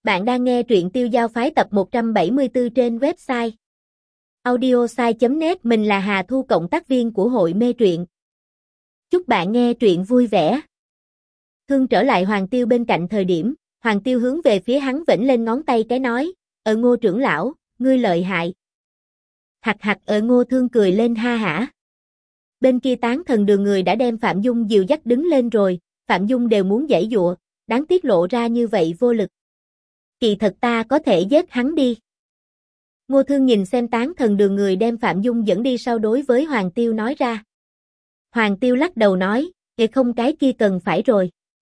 Bạn đang nghe truyện Tiêu Giao Phái tập 174 trên website audiosai.net. Mình là Hà Thu, cộng tác viên của hội mê truyện. Chúc bạn nghe truyện vui vẻ. Thương trở lại Hoàng Tiêu bên cạnh thời điểm, Hoàng Tiêu hướng về phía hắn vểnh lên ngón tay cái nói, Ngô trưởng lão, ngươi lợi hại. Hặc hặc. Ngô Thương cười lên ha hả. Bên kia Tán Thần Đường người đã đem Phạm Dung dìu dắt đứng lên rồi, Phạm Dung đều muốn giãy giụa, đáng tiếc lộ ra như vậy vô lực. Kỳ thật ta có thể giết hắn đi. Ngô Thương nhìn xem Tán Thần Đường người đem Phạm Dung dẫn đi sau đối với Hoàng Tiêu nói ra. Hoàng Tiêu lắc đầu nói, không, cái kia cần phải rồi.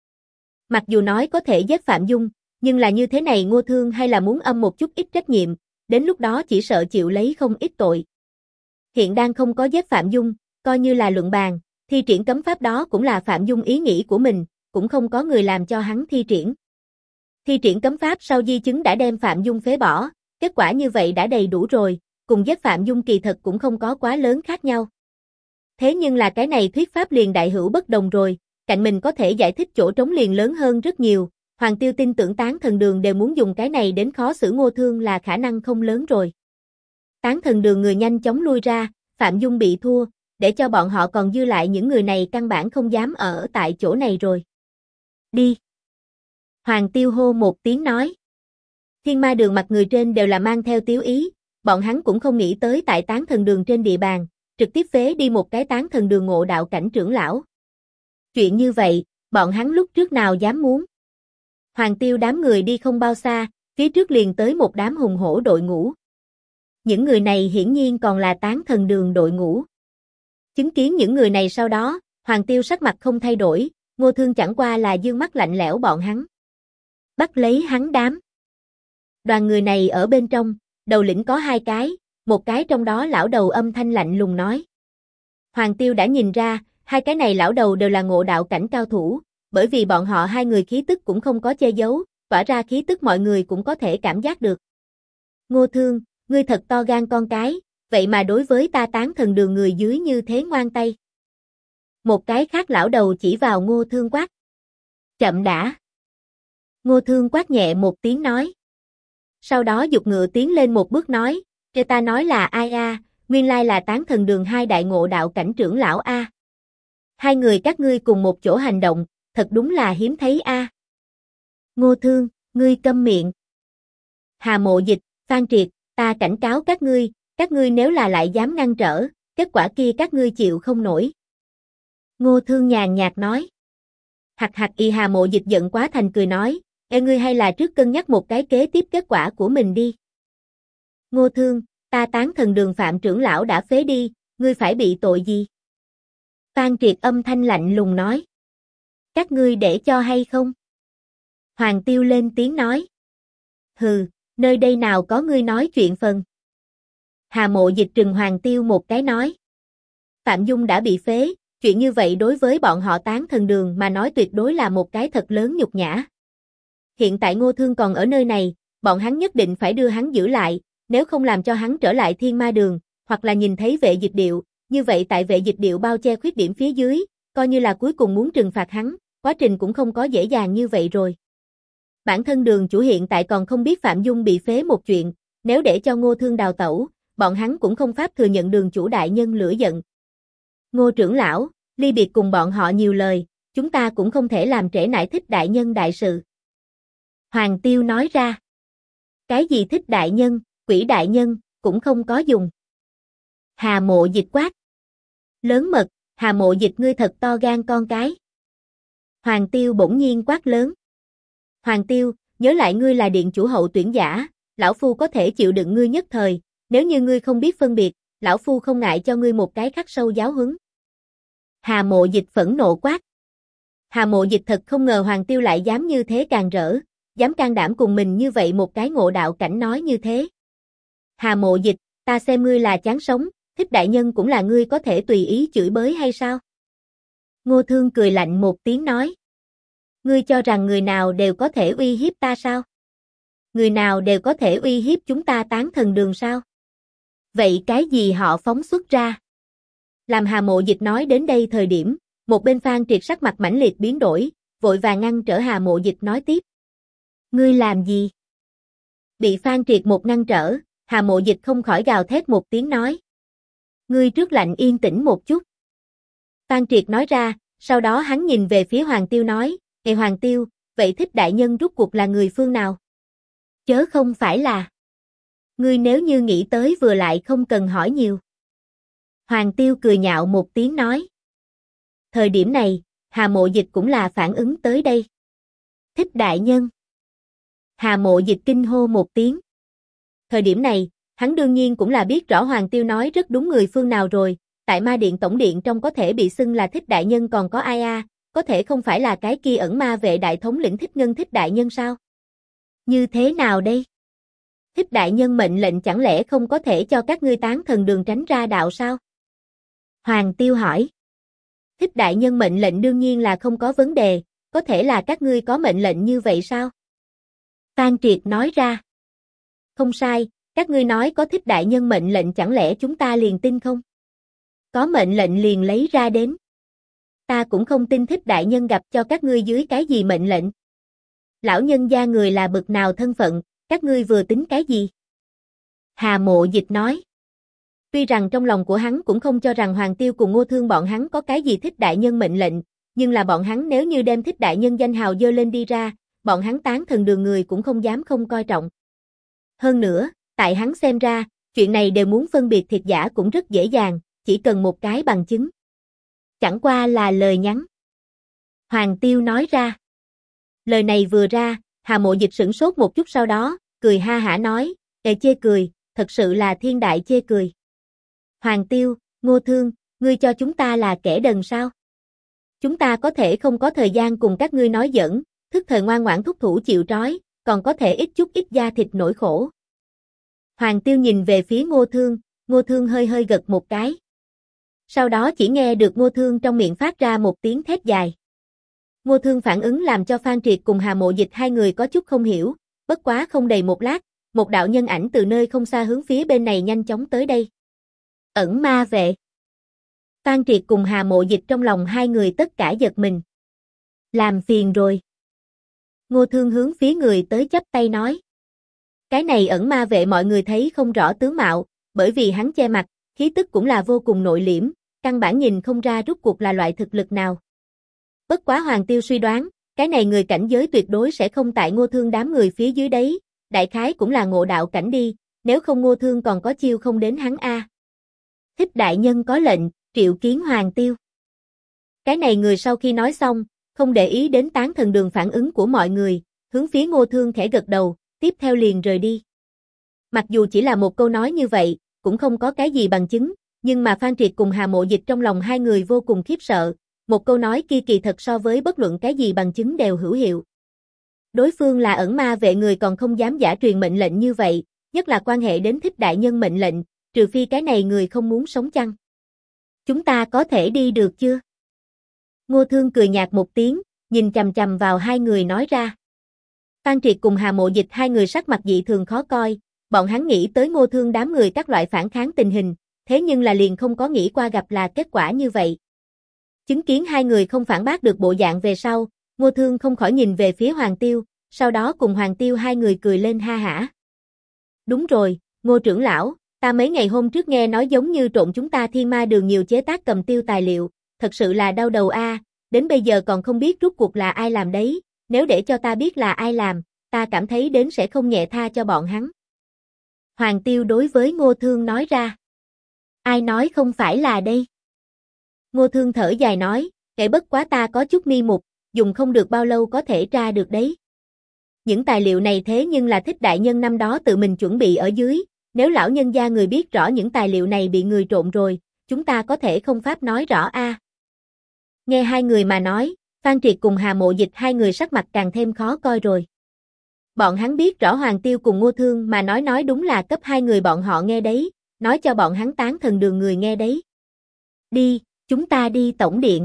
Mặc dù nói có thể giết Phạm Dung, nhưng là như thế này Ngô Thương hay là muốn âm một chút ít trách nhiệm, đến lúc đó chỉ sợ chịu lấy không ít tội. Hiện đang không có giết Phạm Dung, coi như là luận bàn, thi triển cấm pháp đó cũng là Phạm Dung ý nghĩ của mình, cũng không có người làm cho hắn thi triển. Thi triển cấm pháp sau di chứng đã đem Phạm Dung phế bỏ, kết quả như vậy đã đầy đủ rồi, cùng giết Phạm Dung kỳ thật cũng không có quá lớn khác nhau. Thế nhưng là cái này thuyết pháp liền đại hữu bất đồng rồi, cạnh mình có thể giải thích chỗ trống liền lớn hơn rất nhiều, Hoàng Tiêu tin tưởng Tán Thần Đường đều muốn dùng cái này đến khó xử Ngô Thương là khả năng không lớn rồi. Tán Thần Đường người nhanh chóng lui ra, Phạm Dung bị thua, để cho bọn họ còn dư lại những người này căn bản không dám ở tại chỗ này rồi. Đi. Hoàng Tiêu hô một tiếng nói. Thiên Ma Đường mặt người trên đều là mang theo tiếu ý, bọn hắn cũng không nghĩ tới tại Tán Thần Đường trên địa bàn, trực tiếp phế đi một cái Tán Thần Đường ngộ đạo cảnh trưởng lão. Chuyện như vậy, bọn hắn lúc trước nào dám muốn. Hoàng Tiêu đám người đi không bao xa, phía trước liền tới một đám hùng hổ đội ngũ. Những người này hiển nhiên còn là Tán Thần Đường đội ngũ. Chứng kiến những người này sau đó, Hoàng Tiêu sắc mặt không thay đổi, Ngô Thương chẳng qua là dương mắt lạnh lẽo bọn hắn. Bắt lấy hắn đám. Đoàn người này ở bên trong, đầu lĩnh có hai cái, một cái trong đó lão đầu âm thanh lạnh lùng nói. Hoàng Tiêu đã nhìn ra, hai cái này lão đầu đều là ngộ đạo cảnh cao thủ, bởi vì bọn họ hai người khí tức cũng không có che giấu, tỏa ra khí tức mọi người cũng có thể cảm giác được. Ngô Thương, ngươi thật to gan con cái, vậy mà đối với ta Tán Thần Đường người dưới như thế ngoan tay. Một cái khác lão đầu chỉ vào Ngô Thương quát. Chậm đã. Ngô Thương quát nhẹ một tiếng nói. Sau đó giục ngựa tiến lên một bước nói, cho ta nói là ai a, nguyên lai là Tán Thần Đường hai đại ngộ đạo cảnh trưởng lão a. Hai người các ngươi cùng một chỗ hành động, thật đúng là hiếm thấy a. Ngô Thương, ngươi câm miệng. Hà Mộ Dịch, Phan Triệt, ta cảnh cáo các ngươi nếu là lại dám ngăn trở, kết quả kia các ngươi chịu không nổi. Ngô Thương nhàn nhạt nói. Hặc hặc. Hà Mộ Dịch giận quá thành cười nói, ngươi hay là trước cân nhắc một cái kế tiếp kết quả của mình đi. Ngô Thương, ta Tán Thần Đường Phạm trưởng lão đã phế đi, ngươi phải bị tội gì? Phan Triệt âm thanh lạnh lùng nói. Các ngươi để cho hay không? Hoàng Tiêu lên tiếng nói. Hừ, nơi đây nào có ngươi nói chuyện phần. Hà Mộ Dịch trừng Hoàng Tiêu một cái nói. Phạm Dung đã bị phế, chuyện như vậy đối với bọn họ Tán Thần Đường mà nói tuyệt đối là một cái thật lớn nhục nhã. Hiện tại Ngô Thương còn ở nơi này, bọn hắn nhất định phải đưa hắn giữ lại, nếu không làm cho hắn trở lại Thiên Ma Đường, hoặc là nhìn thấy Vệ Dịch Điệu, như vậy tại Vệ Dịch Điệu bao che khuyết điểm phía dưới, coi như là cuối cùng muốn trừng phạt hắn, quá trình cũng không có dễ dàng như vậy rồi. Bản thân đường chủ hiện tại còn không biết Phạm Dung bị phế một chuyện, nếu để cho Ngô Thương đào tẩu, bọn hắn cũng không pháp thừa nhận đường chủ đại nhân lửa giận. Ngô trưởng lão, ly biệt cùng bọn họ nhiều lời, chúng ta cũng không thể làm trễ nải Thích đại nhân đại sự. Hoàng Tiêu nói ra. Cái gì Thích đại nhân, Quỷ đại nhân, cũng không có dùng. Hà Mộ Dịch quát. Lớn mật, Hà Mộ Dịch ngươi thật to gan con cái. Hoàng Tiêu bỗng nhiên quát lớn. Hoàng Tiêu, nhớ lại ngươi là điện chủ hậu tuyển giả, lão phu có thể chịu đựng ngươi nhất thời, nếu như ngươi không biết phân biệt, lão phu không ngại cho ngươi một cái khắc sâu giáo huấn. Hà Mộ Dịch phẫn nộ quát. Hà Mộ Dịch thật không ngờ Hoàng Tiêu lại dám như thế càng rỡ, dám can đảm cùng mình như vậy một cái ngộ đạo cảnh nói như thế. Hà Mộ Dịch, ta xem ngươi là chán sống, Thích đại nhân cũng là ngươi có thể tùy ý chửi bới hay sao? Ngô Thương cười lạnh một tiếng nói. Ngươi cho rằng người nào đều có thể uy hiếp ta sao? Người nào đều có thể uy hiếp chúng ta Tán Thần Đường sao? Vậy cái gì họ phóng xuất ra? Làm Hà Mộ Dịch nói đến đây thời điểm, một bên Phan Triệt sắc mặt mãnh liệt biến đổi, vội vàng ngăn trở Hà Mộ Dịch nói tiếp. Ngươi làm gì? Bị Phan Triệt một ngăn trở, Hà Mộ Dịch không khỏi gào thét một tiếng nói. Ngươi trước lạnh yên tĩnh một chút. Phan Triệt nói ra, sau đó hắn nhìn về phía Hoàng Tiêu nói, Ê Hoàng Tiêu, vậy Thích đại nhân rút cuộc là người phương nào? Chớ không phải là. Ngươi nếu như nghĩ tới vừa lại không cần hỏi nhiều. Hoàng Tiêu cười nhạo một tiếng nói. Thời điểm này, Hà Mộ Dịch cũng là phản ứng tới đây. Thích đại nhân. Hà Mộ Dịch kinh hô một tiếng. Thời điểm này, hắn đương nhiên cũng là biết rõ Hoàng Tiêu nói rất đúng người phương nào rồi, tại Ma Điện Tổng Điện trong có thể bị xưng là Thích đại nhân còn có ai a, có thể không phải là cái kia ẩn ma vệ đại thống lĩnh Thích Ngân Thích đại nhân sao? Như thế nào đây? Thích đại nhân mệnh lệnh chẳng lẽ không có thể cho các ngươi tán thần đường tránh ra đạo sao? Hoàng Tiêu hỏi. Thích đại nhân mệnh lệnh đương nhiên là không có vấn đề, có thể là các ngươi có mệnh lệnh như vậy sao? Phan Triệt nói ra. Không sai, các ngươi nói có Thích đại nhân mệnh lệnh chẳng lẽ chúng ta liền tin không? Có mệnh lệnh liền lấy ra đến. Ta cũng không tin Thích đại nhân gặp cho các ngươi dưới cái gì mệnh lệnh. Lão nhân gia người là bực nào thân phận, các ngươi vừa tính cái gì? Hà Mộ Dịch nói. Tuy rằng trong lòng của hắn cũng không cho rằng Hoàng Tiêu cùng Ngô Thương bọn hắn có cái gì Thích đại nhân mệnh lệnh, nhưng là bọn hắn nếu như đem Thích đại nhân danh hào dơ lên đi ra, bọn hắn tán thần đường người cũng không dám không coi trọng. Hơn nữa, tại hắn xem ra, chuyện này đều muốn phân biệt thiệt giả cũng rất dễ dàng, chỉ cần một cái bằng chứng. Chẳng qua là lời nhắn. Hoàng Tiêu nói ra. Lời này vừa ra, Hà Mộ Dịch sửng sốt một chút sau đó, cười ha hả nói, Ê chê cười, thật sự là thiên đại chê cười. Hoàng Tiêu, Ngô Thương, ngươi cho chúng ta là kẻ đần sao? Chúng ta có thể không có thời gian cùng các ngươi nói giỡn, thức thời ngoan ngoãn thúc thủ chịu trói, còn có thể ít chút ít da thịt nỗi khổ. Hoàng Tiêu nhìn về phía Ngô Thương hơi hơi gật một cái. Sau đó chỉ nghe được Ngô Thương trong miệng phát ra một tiếng thét dài. Ngô Thương phản ứng làm cho Phan Triệt cùng Hà Mộ Dịch hai người có chút không hiểu, bất quá không đầy một lát, một đạo nhân ảnh từ nơi không xa hướng phía bên này nhanh chóng tới đây. Ẩn ma vệ. Phan Triệt cùng Hà Mộ Dịch trong lòng hai người tất cả giật mình. Làm phiền rồi. Ngô Thương hướng phía người tới chắp tay nói. Cái này ẩn ma vệ mọi người thấy không rõ tướng mạo, bởi vì hắn che mặt, khí tức cũng là vô cùng nội liễm, căn bản nhìn không ra rốt cuộc là loại thực lực nào. Bất quá Hoàng Tiêu suy đoán, cái này người cảnh giới tuyệt đối sẽ không tại Ngô Thương đám người phía dưới đấy, đại khái cũng là ngộ đạo cảnh đi, nếu không Ngô Thương còn có chiêu không đến hắn a. Thích đại nhân có lệnh, triệu kiến Hoàng Tiêu. Cái này người sau khi nói xong, không để ý đến tán thần đường phản ứng của mọi người, hướng phía Ngô Thương khẽ gật đầu, tiếp theo liền rời đi. Mặc dù chỉ là một câu nói như vậy, cũng không có cái gì bằng chứng, nhưng mà Phan Triệt cùng Hà Mộ Dịch trong lòng hai người vô cùng khiếp sợ, một câu nói kia kỳ thật so với bất luận cái gì bằng chứng đều hữu hiệu. Đối phương là ẩn ma vệ người còn không dám giả truyền mệnh lệnh như vậy, nhất là quan hệ đến Thích đại nhân mệnh lệnh, trừ phi cái này người không muốn sống chăng. Chúng ta có thể đi được chưa? Ngô Thương cười nhạt một tiếng, nhìn chằm chằm vào hai người nói ra. Phan Triệt cùng Hà Mộ Dịch hai người sắc mặt dị thường khó coi, bọn hắn nghĩ tới Ngô Thương đám người các loại phản kháng tình hình, thế nhưng là liền không có nghĩ qua gặp là kết quả như vậy. Chứng kiến hai người không phản bác được bộ dạng về sau, Ngô Thương không khỏi nhìn về phía Hoàng Tiêu, sau đó cùng Hoàng Tiêu hai người cười lên ha hả. Đúng rồi, Ngô trưởng lão, ta mấy ngày hôm trước nghe nói giống như trộn chúng ta Thiên Ma Đường nhiều chế tác cầm tiêu tài liệu, thật sự là đau đầu a, đến bây giờ còn không biết rốt cuộc là ai làm đấy, nếu để cho ta biết là ai làm, ta cảm thấy đến sẽ không nhẹ tha cho bọn hắn. Hoàng Tiêu đối với Ngô Thương nói ra. Ai nói không phải là đây? Ngô Thương thở dài nói, kể bất quá ta có chút mi mục, dùng không được bao lâu có thể tra được đấy. Những tài liệu này thế nhưng là Thích đại nhân năm đó tự mình chuẩn bị ở dưới, nếu lão nhân gia người biết rõ những tài liệu này bị người trộn rồi, chúng ta có thể không pháp nói rõ a. Nghe hai người mà nói, Phan Triệt cùng Hà Mộ Dịch hai người sắc mặt càng thêm khó coi rồi. Bọn hắn biết rõ Hoàng Tiêu cùng Ngô Thương mà nói đúng là cấp hai người bọn họ nghe đấy, nói cho bọn hắn tán thần đường người nghe đấy. Đi, chúng ta đi tổng điện.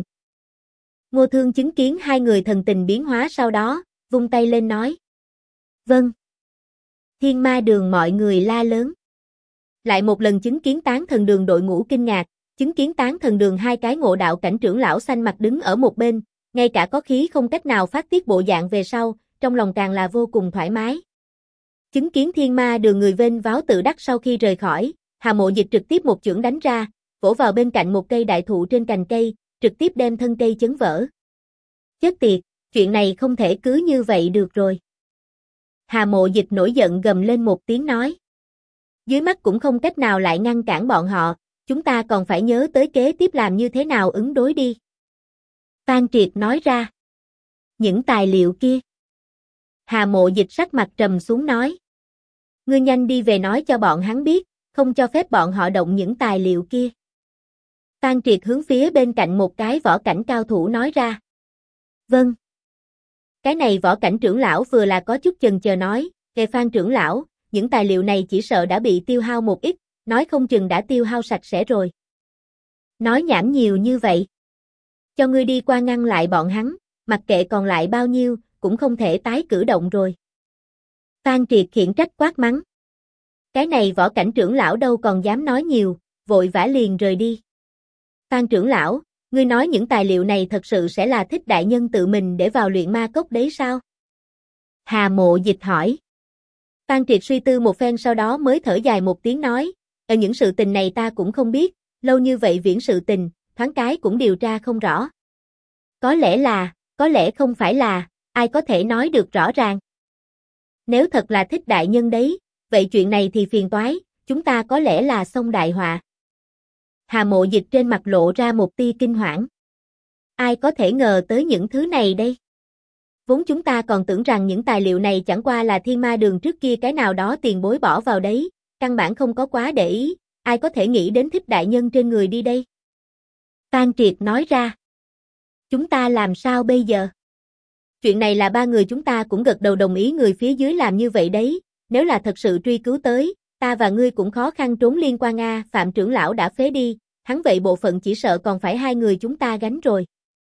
Ngô Thương chứng kiến hai người thần tình biến hóa sau đó, vung tay lên nói. Vâng. Thiên Ma Đường mọi người la lớn. Lại một lần chứng kiến tán thần đường đội ngũ kinh ngạc, chứng kiến tán thần đường hai cái ngộ đạo cảnh trưởng lão xanh mặt đứng ở một bên, ngay cả có khí không cách nào phát tiết bộ dạng về sau, trong lòng càng là vô cùng thoải mái. Chứng kiến thiên ma đường người vênh váo tự đắc sau khi rời khỏi, Hà Mộ Dịch trực tiếp một chưởng đánh ra, vỗ vào bên cạnh một cây đại thụ trên cành cây, trực tiếp đem thân cây chấn vỡ. Chết tiệt, chuyện này không thể cứ như vậy được rồi. Hà Mộ Dịch nổi giận gầm lên một tiếng nói. Dưới mắt cũng không cách nào lại ngăn cản bọn họ, chúng ta còn phải nhớ tới kế tiếp làm như thế nào ứng đối đi. Phan Triệt nói ra. Những tài liệu kia. Hà Mộ Dịch sắc mặt trầm xuống nói. Ngươi nhanh đi về nói cho bọn hắn biết, không cho phép bọn họ động những tài liệu kia. Phan Triệt hướng phía bên cạnh một cái võ cảnh cao thủ nói ra. Vâng. Cái này võ cảnh trưởng lão vừa là có chút chần chờ nói, kề Phan trưởng lão, những tài liệu này chỉ sợ đã bị tiêu hao một ít, nói không chừng đã tiêu hao sạch sẽ rồi. Nói nhảm nhiều như vậy. Cho ngươi đi qua ngăn lại bọn hắn, mặc kệ còn lại bao nhiêu, cũng không thể tái cử động rồi. Phan Triệt khiển trách quát mắng. Cái này võ cảnh trưởng lão đâu còn dám nói nhiều, vội vã liền rời đi. Phan trưởng lão, ngươi nói những tài liệu này thật sự sẽ là Thích đại nhân tự mình để vào luyện ma cốc đấy sao? Hà Mộ Dịch hỏi. Phan Triệt suy tư một phen sau đó mới thở dài một tiếng nói, những sự tình này ta cũng không biết, lâu như vậy viễn sự tình, thoáng cái cũng điều tra không rõ. Có lẽ là, có lẽ không phải là, ai có thể nói được rõ ràng. Nếu thật là Thích đại nhân đấy, vậy chuyện này thì phiền toái, chúng ta có lẽ là xông đại họa. Hà Mộ Dịch trên mặt lộ ra một tia kinh hoảng. Ai có thể ngờ tới những thứ này đây? Vốn chúng ta còn tưởng rằng những tài liệu này chẳng qua là thiên ma đường trước kia cái nào đó tiền bối bỏ vào đấy, căn bản không có quá để ý, ai có thể nghĩ đến Thích đại nhân trên người đi đây? Phan Triệt nói ra. Chúng ta làm sao bây giờ? Chuyện này là ba người chúng ta cũng gật đầu đồng ý người phía dưới làm như vậy đấy, nếu là thật sự truy cứu tới, ta và ngươi cũng khó khăn trốn liên quan a, Phạm trưởng lão đã phế đi, hắn vậy bộ phận chỉ sợ còn phải hai người chúng ta gánh rồi.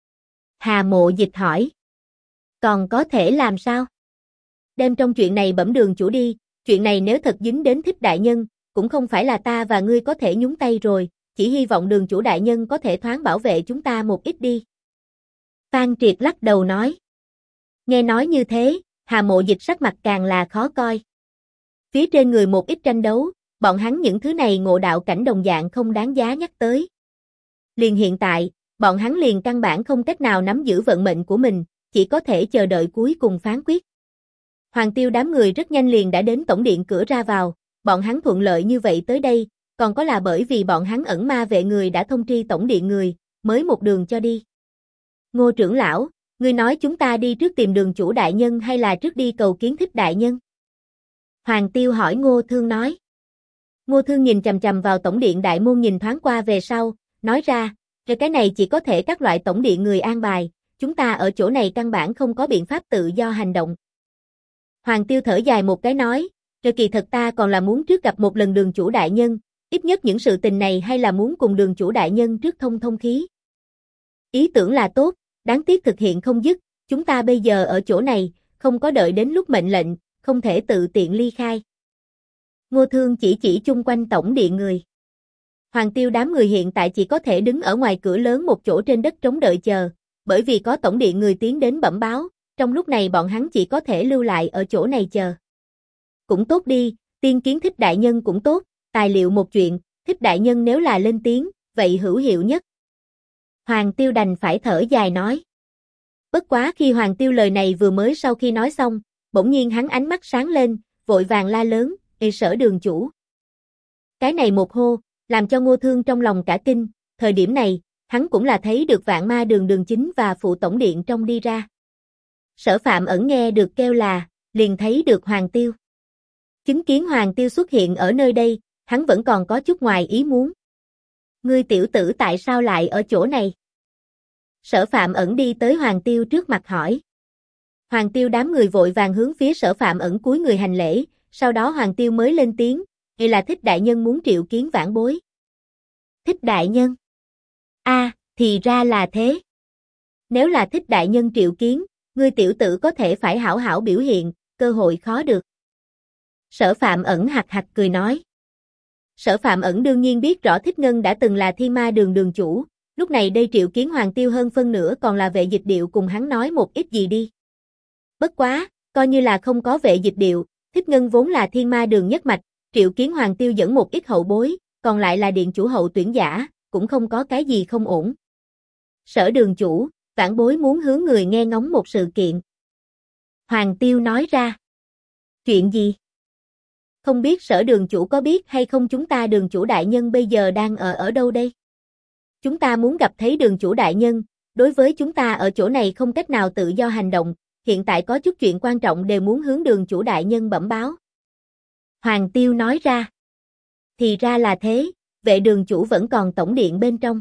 Hà Mộ Dịch hỏi. Còn có thể làm sao? Đem trong chuyện này bẩm đường chủ đi, chuyện này nếu thật dính đến Thích đại nhân, cũng không phải là ta và ngươi có thể nhúng tay rồi, chỉ hy vọng đường chủ đại nhân có thể thoáng bảo vệ chúng ta một ít đi. Phan Triệt lắc đầu nói. Nghe nói như thế, Hà Mộ Dịch sắc mặt càng là khó coi. Phía trên người một ít tranh đấu, bọn hắn những thứ này ngộ đạo cảnh đồng dạng không đáng giá nhắc tới. Liền hiện tại, bọn hắn liền căn bản không cách nào nắm giữ vận mệnh của mình, chỉ có thể chờ đợi cuối cùng phán quyết. Hoàng Tiêu đám người rất nhanh liền đã đến tổng điện cửa ra vào, bọn hắn thuận lợi như vậy tới đây, còn có là bởi vì bọn hắn ẩn ma vệ người đã thông tri tổng điện người, mới một đường cho đi. Ngô trưởng lão, ngươi nói chúng ta đi trước tìm đường chủ đại nhân hay là trước đi cầu kiến Thích đại nhân? Hoàng Tiêu hỏi Ngô Thương nói. Ngô Thương nhìn chằm chằm vào tổng điện đại môn nhìn thoáng qua về sau, nói ra, rồi cái này chỉ có thể các loại tổng điện người an bài, chúng ta ở chỗ này căn bản không có biện pháp tự do hành động. Hoàng Tiêu thở dài một cái nói, rồi kỳ thật ta còn là muốn trước gặp một lần đường chủ đại nhân, ít nhất những sự tình này hay là muốn cùng đường chủ đại nhân trước thông thông khí. Ý tưởng là tốt, đáng tiếc thực hiện không dứt, chúng ta bây giờ ở chỗ này, không có đợi đến lúc mệnh lệnh, không thể tự tiện ly khai. Ngô Thương chỉ chung quanh tổng điện người. Hoàng Tiêu đám người hiện tại chỉ có thể đứng ở ngoài cửa lớn một chỗ trên đất trống đợi chờ, bởi vì có tổng điện người tiến đến bẩm báo, trong lúc này bọn hắn chỉ có thể lưu lại ở chỗ này chờ. Cũng tốt đi, tiên kiến Thích đại nhân cũng tốt, tài liệu một chuyện, Thích đại nhân nếu là lên tiếng, vậy hữu hiệu nhất. Hoàng Tiêu đành phải thở dài nói. Bất quá khi Hoàng Tiêu lời này vừa mới sau khi nói xong, bỗng nhiên hắn ánh mắt sáng lên, vội vàng la lớn, Sở đường chủ. Cái này một hô, làm cho Ngô Thương trong lòng cả kinh, thời điểm này, hắn cũng là thấy được Vạn Ma đường đường chính và phụ tổng điện trong đi ra. Sở Phạm Ẩn nghe được kêu là, liền thấy được Hoàng Tiêu. Chứng kiến Hoàng Tiêu xuất hiện ở nơi đây, hắn vẫn còn có chút ngoài ý muốn. Ngươi tiểu tử tại sao lại ở chỗ này? Sở Phạm Ẩn đi tới Hoàng Tiêu trước mặt hỏi. Hoàng Tiêu đám người vội vàng hướng phía Sở Phạm Ẩn cúi người hành lễ, sau đó Hoàng Tiêu mới lên tiếng, đây là Thích đại nhân muốn triệu kiến vãn bối. Thích đại nhân? Thì ra là thế. Nếu là Thích đại nhân triệu kiến, ngươi tiểu tử có thể phải hảo hảo biểu hiện, cơ hội khó được. Sở Phạm Ẩn hạc hạc cười nói. Sở Phạm Ẩn đương nhiên biết rõ Thích Ngân đã từng là Thiên Ma đường đường chủ, lúc này đây triệu kiến Hoàng Tiêu hơn phân nửa còn là Vệ Dịch Điệu cùng hắn nói một ít gì đi. Bất quá, coi như là không có Vệ Dịch Điệu, Thích Ngân vốn là Thiên Ma Đường nhất mạch, triệu kiến Hoàng Tiêu dẫn một ít hậu bối, còn lại là điện chủ hậu tuyển giả, cũng không có cái gì không ổn. Sở đường chủ, vãn bối muốn hướng người nghe ngóng một sự kiện. Hoàng Tiêu nói ra. Chuyện gì? Không biết sở đường chủ có biết hay không chúng ta đường chủ đại nhân bây giờ đang ở đâu đây? Chúng ta muốn gặp thấy đường chủ đại nhân, đối với chúng ta ở chỗ này không cách nào tự do hành động, hiện tại có chút chuyện quan trọng đều muốn hướng đường chủ đại nhân bẩm báo. Hoàng Tiêu nói ra. Thì ra là thế, vệ đường chủ vẫn còn tổng điện bên trong.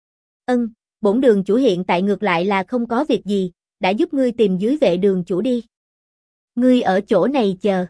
Bổn đường chủ hiện tại ngược lại là không có việc gì, đã giúp ngươi tìm dưới vệ đường chủ đi. Ngươi ở chỗ này chờ.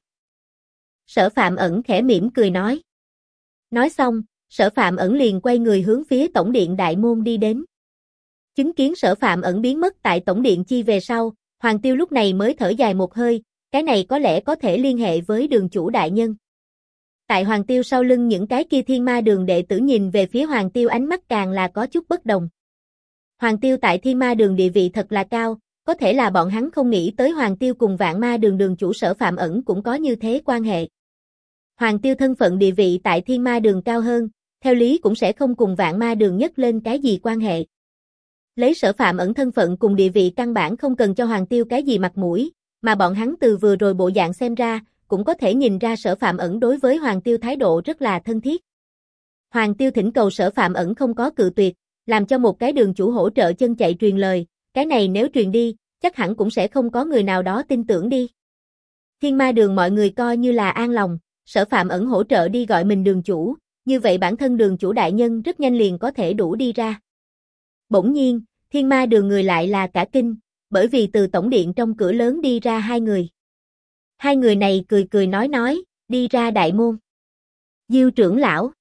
Sở Phạm Ẩn khẽ mỉm cười nói. Nói xong, Sở Phạm Ẩn liền quay người hướng phía tổng điện đại môn đi đến. Chứng kiến Sở Phạm Ẩn biến mất tại tổng điện chi về sau, Hoàng Tiêu lúc này mới thở dài một hơi, cái này có lẽ có thể liên hệ với đường chủ đại nhân. Tại Hoàng Tiêu sau lưng những cái kia Thiên Ma Đường đệ tử nhìn về phía Hoàng Tiêu ánh mắt càng là có chút bất đồng. Hoàng Tiêu tại Thiên Ma Đường địa vị thật là cao, có thể là bọn hắn không nghĩ tới Hoàng Tiêu cùng Vạn Ma Đường đường chủ Sở Phạm Ẩn cũng có như thế quan hệ. Hoàng Tiêu thân phận địa vị tại Thiên Ma Đường cao hơn, theo lý cũng sẽ không cùng Vạn Ma Đường nhấc lên cái gì quan hệ. Lấy Sở Phạm Ẩn thân phận cùng địa vị căn bản không cần cho Hoàng Tiêu cái gì mặt mũi, mà bọn hắn từ vừa rồi bộ dạng xem ra, cũng có thể nhìn ra Sở Phạm Ẩn đối với Hoàng Tiêu thái độ rất là thân thiết. Hoàng Tiêu thỉnh cầu Sở Phạm Ẩn không có cự tuyệt, làm cho một cái đường chủ hỗ trợ chân chạy truyền lời, cái này nếu truyền đi, chắc hẳn cũng sẽ không có người nào đó tin tưởng đi. Thiên Ma Đường mọi người coi như là an lòng, Sở Phạm Ẩn hỗ trợ đi gọi mình đường chủ, như vậy bản thân đường chủ đại nhân rất nhanh liền có thể đủ đi ra. Bỗng nhiên, Thiên Ma Đường người lại là cả kinh, bởi vì từ tổng điện trong cửa lớn đi ra hai người. Hai người này cười cười nói, đi ra đại môn. Diêu trưởng lão.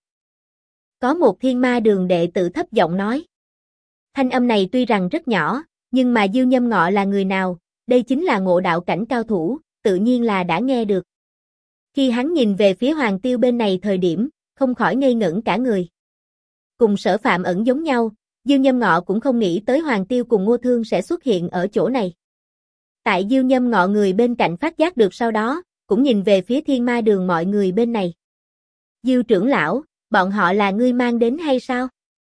Có một Thiên Ma Đường đệ tử thấp giọng nói. Thanh âm này tuy rằng rất nhỏ, nhưng mà Diêu Nhâm Ngọ là người nào, đây chính là ngộ đạo cảnh cao thủ, tự nhiên là đã nghe được. Khi hắn nhìn về phía Hoàng Tiêu bên này thời điểm, không khỏi ngây ngẩn cả người. Cùng Sở Phạm Ẩn giống nhau, Diêu Nhâm Ngọ cũng không nghĩ tới Hoàng Tiêu cùng Ngô Thương sẽ xuất hiện ở chỗ này. Tại Diêu Nhâm Ngọ người bên cạnh phát giác được sau đó, cũng nhìn về phía Thiên Ma Đường mọi người bên này. Diêu trưởng lão, bọn họ là ngươi mang đến hay sao?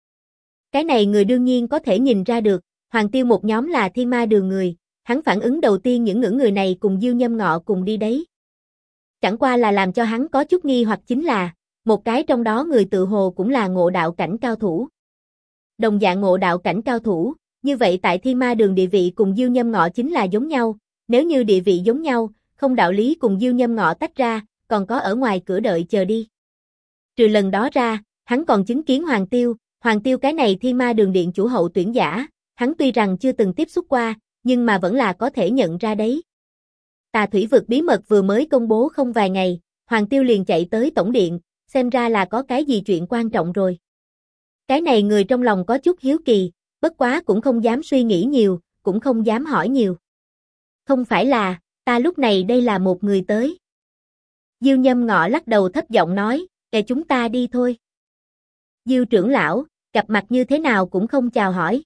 Cái này người đương nhiên có thể nhìn ra được, Hoàng Tiêu một nhóm là Thiên Ma Đường người, hắn phản ứng đầu tiên những người này cùng Diêu Nhâm Ngọ cùng đi đấy. Chẳng qua là làm cho hắn có chút nghi hoặc chính là, một cái trong đó người tự hồ cũng là ngộ đạo cảnh cao thủ. Đồng dạng ngộ đạo cảnh cao thủ, như vậy tại Thiên Ma Đường địa vị cùng Diêu Nhâm Ngọ chính là giống nhau, nếu như địa vị giống nhau, không đạo lý cùng Diêu Nhâm Ngọ tách ra, còn có ở ngoài cửa đợi chờ đi. Trừ lần đó ra, hắn còn chứng kiến Hoàng Tiêu cái này Thiên Ma Đường điện chủ hậu tuyển giả, hắn tuy rằng chưa từng tiếp xúc qua, nhưng mà vẫn là có thể nhận ra đấy. Tà Thủy Vực bí mật vừa mới công bố không vài ngày, Hoàng Tiêu liền chạy tới tổng điện, xem ra là có cái gì chuyện quan trọng rồi. Cái này người trong lòng có chút hiếu kỳ, bất quá cũng không dám suy nghĩ nhiều, cũng không dám hỏi nhiều. Không phải là, ta lúc này đây là một người tới. Diêu Nhâm Ngọ lắc đầu thấp giọng nói, chúng ta đi thôi. Diêu trưởng lão, gặp mặt như thế nào cũng không chào hỏi.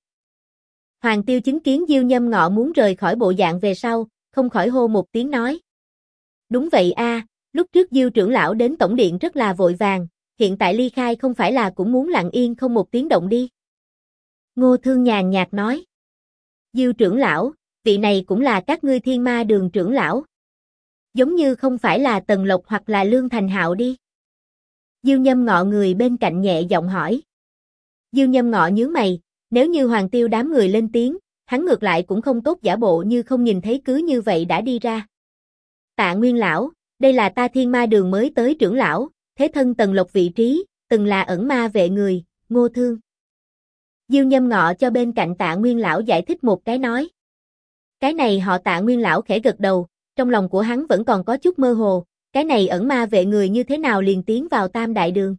Hoàng Tiêu chứng kiến Diêu Nhâm Ngọ muốn rời khỏi bộ dạng về sau, không khỏi hô một tiếng nói. Đúng vậy a, lúc trước Diêu trưởng lão đến tổng điện rất là vội vàng, hiện tại ly khai không phải là cũng muốn lặng yên không một tiếng động đi. Ngô Thương nhàn nhạt nói. Diêu trưởng lão, vị này cũng là các ngươi Thiên Ma Đường trưởng lão. Giống như không phải là Tần Lộc hoặc là Lương Thành Hạo đi. Diêu Nhâm Ngọ người bên cạnh nhẹ giọng hỏi. Diêu Nhâm Ngọ nhướng mày, nếu như Hoàng Tiêu đám người lên tiếng, hắn ngược lại cũng không tốt giả bộ như không nhìn thấy cứ như vậy đã đi ra. Tạ Nguyên lão, đây là ta Thiên Ma Đường mới tới trưởng lão, thế thân Tần Lộc vị trí, từng là ẩn ma vệ người, Ngô Thương. Diêu Nhâm Ngọ cho bên cạnh Tạ Nguyên lão giải thích một cái nói. Cái này họ Tạ Nguyên lão khẽ gật đầu, trong lòng của hắn vẫn còn có chút mơ hồ, cái này ẩn ma vệ người như thế nào liền tiến vào Tam Đại Đường.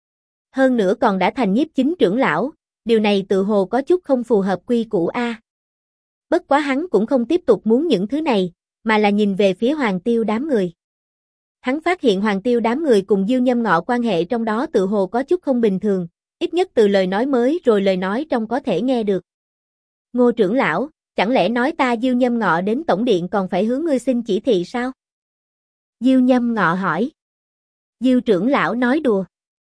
Hơn nữa còn đã thành nhiếp chính trưởng lão, điều này tự hồ có chút không phù hợp quy củ a. Bất quá hắn cũng không tiếp tục muốn những thứ này, mà là nhìn về phía Hoàng Tiêu đám người. Hắn phát hiện Hoàng Tiêu đám người cùng Diêu Nhâm Ngọ quan hệ trong đó tự hồ có chút không bình thường, ít nhất từ lời nói mới rồi lời nói trong có thể nghe được. Ngô trưởng lão, chẳng lẽ nói ta Diêu Nhâm Ngọ đến tổng điện còn phải hướng ngươi xin chỉ thị sao? Diêu Nhâm Ngọ hỏi. Diêu trưởng lão nói đùa.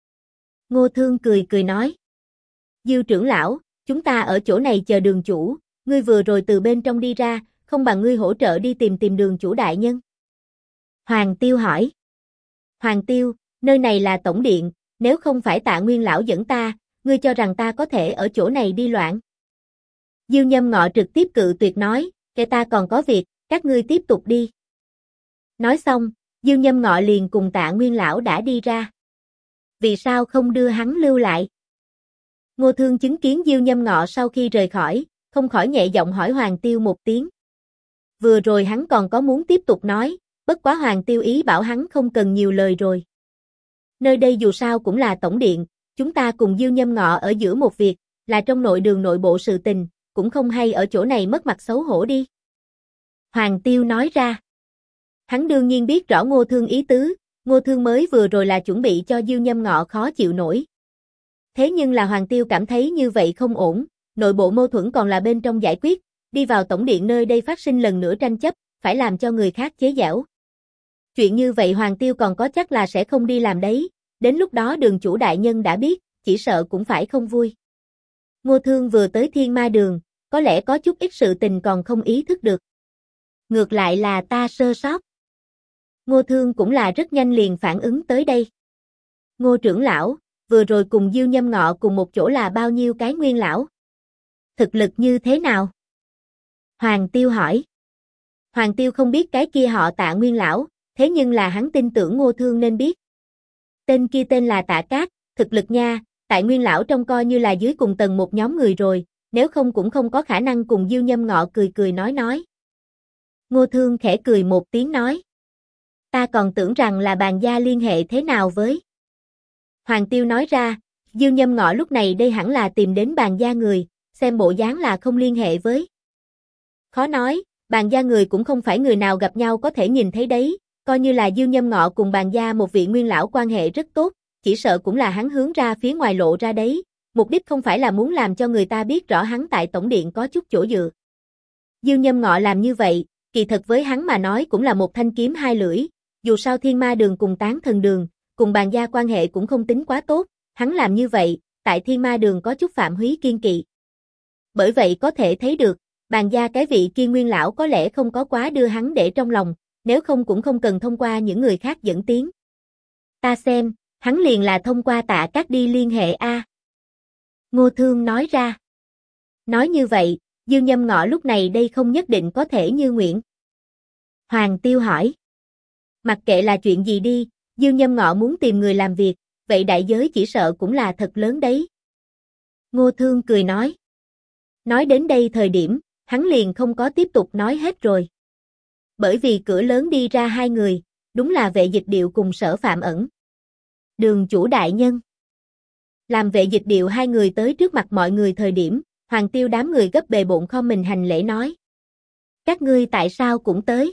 Ngô Thương cười cười nói. Diêu trưởng lão, chúng ta ở chỗ này chờ đường chủ, ngươi vừa rồi từ bên trong đi ra, không bằng ngươi hỗ trợ đi tìm đường chủ đại nhân. Hoàng Tiêu hỏi. Hoàng Tiêu, nơi này là tổng điện, nếu không phải Tạ Nguyên lão dẫn ta, ngươi cho rằng ta có thể ở chỗ này đi loạn? Diêu Nhâm Ngọ trực tiếp cự tuyệt nói, kẻ ta còn có việc, các ngươi tiếp tục đi. Nói xong, Diêu Nhâm Ngọ liền cùng Tạ Nguyên lão đã đi ra. Vì sao không đưa hắn lưu lại? Ngô Thương chứng kiến Diêu Nhâm Ngọ sau khi rời khỏi, không khỏi nhẹ giọng hỏi Hoàng Tiêu một tiếng. Vừa rồi hắn còn có muốn tiếp tục nói, bất quá Hoàng Tiêu ý bảo hắn không cần nhiều lời rồi. Nơi đây dù sao cũng là tổng điện, chúng ta cùng Diêu Nhâm Ngọ ở giữa một việc, là trong nội đường nội bộ sự tình, cũng không hay ở chỗ này mất mặt xấu hổ đi. Hoàng Tiêu nói ra. Hắn đương nhiên biết rõ Ngô Thương ý tứ, Ngô Thương mới vừa rồi là chuẩn bị cho Diêu Nhâm Ngọ khó chịu nổi. Thế nhưng là Hoàng Tiêu cảm thấy như vậy không ổn, nội bộ mâu thuẫn còn là bên trong giải quyết, đi vào tổng điện nơi đây phát sinh lần nữa tranh chấp, phải làm cho người khác chế giễu. Chuyện như vậy Hoàng Tiêu còn có chắc là sẽ không đi làm đấy, đến lúc đó đường chủ đại nhân đã biết, chỉ sợ cũng phải không vui. Ngô Thương vừa tới Thiên Ma Đường, có lẽ có chút ít sự tình còn không ý thức được. Ngược lại là ta sơ sót. Ngô Thương cũng là rất nhanh liền phản ứng tới đây. Ngô trưởng lão, vừa rồi cùng Diêu Nhâm Ngọ cùng một chỗ là bao nhiêu cái nguyên lão? Thực lực như thế nào? Hoàng Tiêu hỏi. Hoàng Tiêu không biết cái kia họ Tạ nguyên lão, thế nhưng là hắn tin tưởng Ngô Thương nên biết. Tên kia tên là Tạ Cát, thực lực nha, Tạ nguyên lão trông coi như là dưới cùng tầng một nhóm người rồi, nếu không cũng không có khả năng cùng Diêu Nhâm Ngọ cười cười nói. Ngô Thương khẽ cười một tiếng nói. Ta còn tưởng rằng là Bàn gia liên hệ thế nào với. Hoàng Tiêu nói ra, Diêu Nhâm Ngọ lúc này đây hẳn là tìm đến Bàn gia người, xem bộ dáng là không liên hệ với. Khó nói, Bàn gia người cũng không phải người nào gặp nhau có thể nhìn thấy đấy, coi như là Diêu Nhâm Ngọ cùng Bàn gia một vị nguyên lão quan hệ rất tốt, chỉ sợ cũng là hắn hướng ra phía ngoài lộ ra đấy, mục đích không phải là muốn làm cho người ta biết rõ hắn tại tổng điện có chút chỗ dựa. Diêu Nhâm Ngọ làm như vậy, kỳ thật với hắn mà nói cũng là một thanh kiếm hai lưỡi, dù sao Thiên Ma Đường cùng Tán Thần Đường, cùng Bàn gia quan hệ cũng không tính quá tốt, hắn làm như vậy, tại Thiên Ma Đường có chút phạm húy kiên kỵ. Bởi vậy có thể thấy được, Bàn gia cái vị kia nguyên lão có lẽ không có quá đưa hắn để trong lòng, nếu không cũng không cần thông qua những người khác dẫn tiếng. Ta xem, hắn liền là thông qua Tạ Cát đi liên hệ a. Ngô Thương nói ra. Nói như vậy, Diêu Nhâm Ngọ lúc này đây không nhất định có thể như nguyện. Hoàng Tiêu hỏi. Mặc kệ là chuyện gì đi, Diêu Nhâm Ngọ muốn tìm người làm việc, vậy đại giới chỉ sợ cũng là thật lớn đấy. Ngô Thương cười nói. Nói đến đây thời điểm, hắn liền không có tiếp tục nói hết rồi. Bởi vì cửa lớn đi ra hai người, đúng là Vệ Dịch Điệu cùng Sở Phạm Ẩn. Đường chủ đại nhân. Làm Vệ Dịch Điệu hai người tới trước mặt mọi người thời điểm, Hoàng Tiêu đám người gấp bề bộn khom mình hành lễ nói. Các ngươi tại sao cũng tới?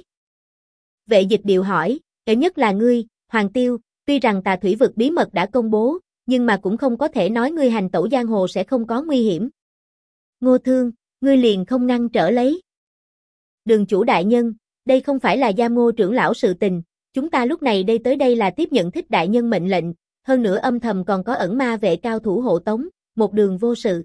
Vệ Dịch Điệu hỏi, nhất là ngươi, Hoàng Tiêu, tuy rằng Tà Thủy vực bí mật đã công bố, nhưng mà cũng không có thể nói ngươi hành tẩu giang hồ sẽ không có nguy hiểm. Ngô Thương, ngươi liền không ngăn trở lấy. Đường chủ đại nhân, đây không phải là Giam Ngô trưởng lão sự tình, chúng ta lúc này đây tới đây là tiếp nhận Thích đại nhân mệnh lệnh, hơn nữa âm thầm còn có ẩn ma vệ cao thủ hộ tống, một đường vô sự.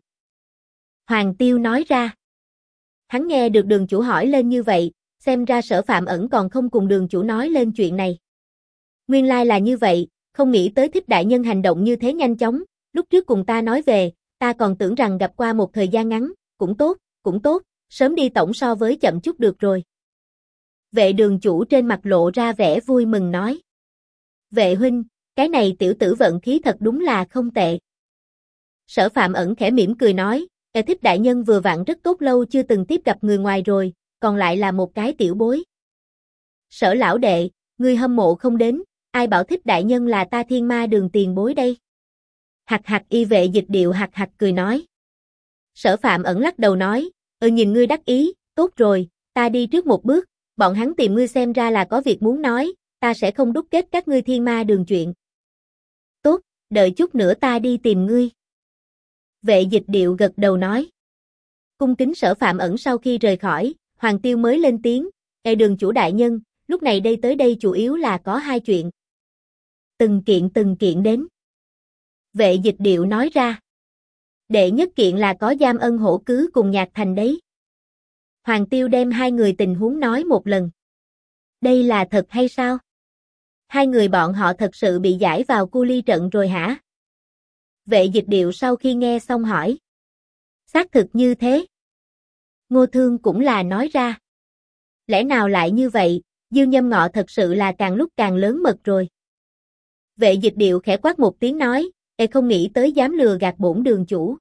Hoàng Tiêu nói ra. Hắn nghe được đường chủ hỏi lên như vậy, xem ra Sở Phạm Ẩn còn không cùng đường chủ nói lên chuyện này. Nguyên lai là như vậy, không nghĩ tới Thích đại nhân hành động như thế nhanh chóng, lúc trước cùng ta nói về, ta còn tưởng rằng gặp qua một thời gian ngắn, cũng tốt, sớm đi tổng so với chậm chút được rồi. Vệ đường chủ trên mặt lộ ra vẻ vui mừng nói. Vệ huynh, cái này tiểu tử vận khí thật đúng là không tệ. Sở Phạm Ẩn khẽ mỉm cười nói, Thích đại nhân vừa vặn rất tốt lâu chưa từng tiếp gặp người ngoài rồi, còn lại là một cái tiểu bối. Sở lão đệ, ngươi hâm mộ không đến, ai bảo Thích đại nhân là ta Thiên Ma Đường tiền bối đây. Hạc y Vệ Dịch Điệu hạc cười nói. Sở Phạm Ẩn lắc đầu nói, nhìn ngươi đắc ý, tốt rồi, ta đi trước một bước, bọn hắn tìm ngươi xem ra là có việc muốn nói, ta sẽ không đúc kết các ngươi Thiên Ma Đường chuyện. Tốt, đợi chút nữa ta đi tìm ngươi. Vệ Dịch Điệu gật đầu nói. Cung kính Sở Phạm Ẩn sau khi rời khỏi, Hoàng Tiêu mới lên tiếng, đường chủ đại nhân, lúc này đây tới đây chủ yếu là có hai chuyện. Từng kiện đến. Vệ Dịch Điệu nói ra. Đệ nhất kiện là có Giam Ân Hổ Cứ cùng Nhạc Thành đấy. Hoàng Tiêu đem hai người tình huống nói một lần. Đây là thật hay sao? Hai người bọn họ thật sự bị giải vào cu ly trận rồi hả? Vệ Dịch Điệu sau khi nghe xong hỏi. Xác thực như thế. Ngô Thương cũng là nói ra. Lẽ nào lại như vậy, Diêu Nhâm Ngọ thật sự là càng lúc càng lớn mật rồi. Vệ Dịch Điệu khẽ quát một tiếng nói, không nghĩ tới dám lừa gạt bổn đường chủ.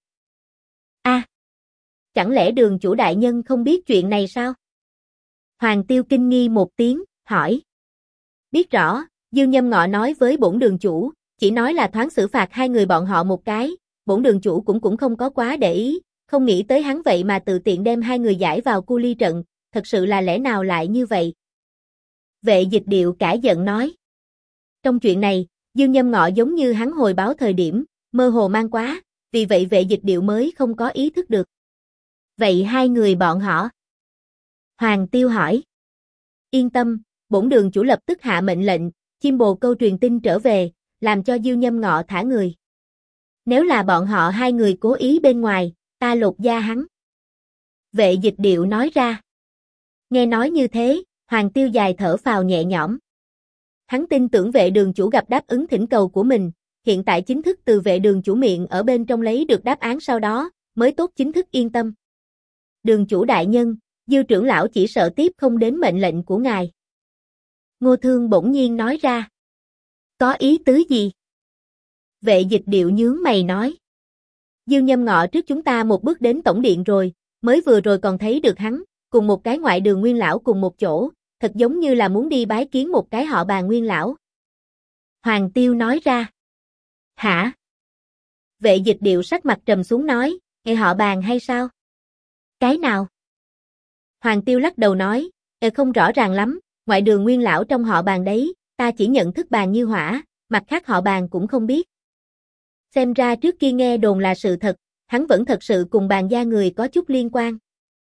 Chẳng lẽ đường chủ đại nhân không biết chuyện này sao? Hoàng Tiêu kinh nghi một tiếng, hỏi. Biết rõ, Diêu Nhâm Ngọ nói với bổn đường chủ, chỉ nói là thoáng xử phạt hai người bọn họ một cái, bổn đường chủ cũng không có quá để ý, không nghĩ tới hắn vậy mà tự tiện đem hai người giải vào cu ly trận, thật sự là lẽ nào lại như vậy? Vệ Dịch Điệu cả giận nói. Trong chuyện này, Diêu Nhâm Ngọ giống như hắn hồi báo thời điểm, mơ hồ mang quá, vì vậy Vệ Dịch Điệu mới không có ý thức được. Vậy hai người bọn họ? Hoàng Tiêu hỏi. Yên tâm, bổn đường chủ lập tức hạ mệnh lệnh, chim bồ câu truyền tin trở về, làm cho Diêu Nhâm Ngọ thả người. Nếu là bọn họ hai người cố ý bên ngoài, ta lột da hắn. Vệ Dịch Điệu nói ra. Nghe nói như thế, Hoàng Tiêu dài thở phào nhẹ nhõm. Hắn tin tưởng vệ đường chủ gặp đáp ứng thỉnh cầu của mình, hiện tại chính thức từ vệ đường chủ miệng ở bên trong lấy được đáp án sau đó, mới tốt chính thức yên tâm. Đường chủ đại nhân, Diêu trưởng lão chỉ sợ tiếp không đến mệnh lệnh của ngài. Ngô Thương bỗng nhiên nói ra. Có ý tứ gì? Vệ Dịch Điệu nhướng mày nói. Diêu Nhâm Ngọ trước chúng ta một bước đến tổng điện rồi, mới vừa rồi còn thấy được hắn, cùng một cái ngoại đường nguyên lão cùng một chỗ, thật giống như là muốn đi bái kiến một cái họ Bàn nguyên lão. Hoàng Tiêu nói ra. Hả? Vệ Dịch Điệu sắc mặt trầm xuống nói, nghe họ Bàn hay sao? Cái nào? Hoàng Tiêu lắc đầu nói, không rõ ràng lắm, ngoại đường nguyên lão trong họ Bàn đấy, ta chỉ nhận thức Bàn Như Hỏa, mặt khác họ Bàn cũng không biết. Xem ra trước kia nghe đồn là sự thật, hắn vẫn thật sự cùng Bàn gia người có chút liên quan.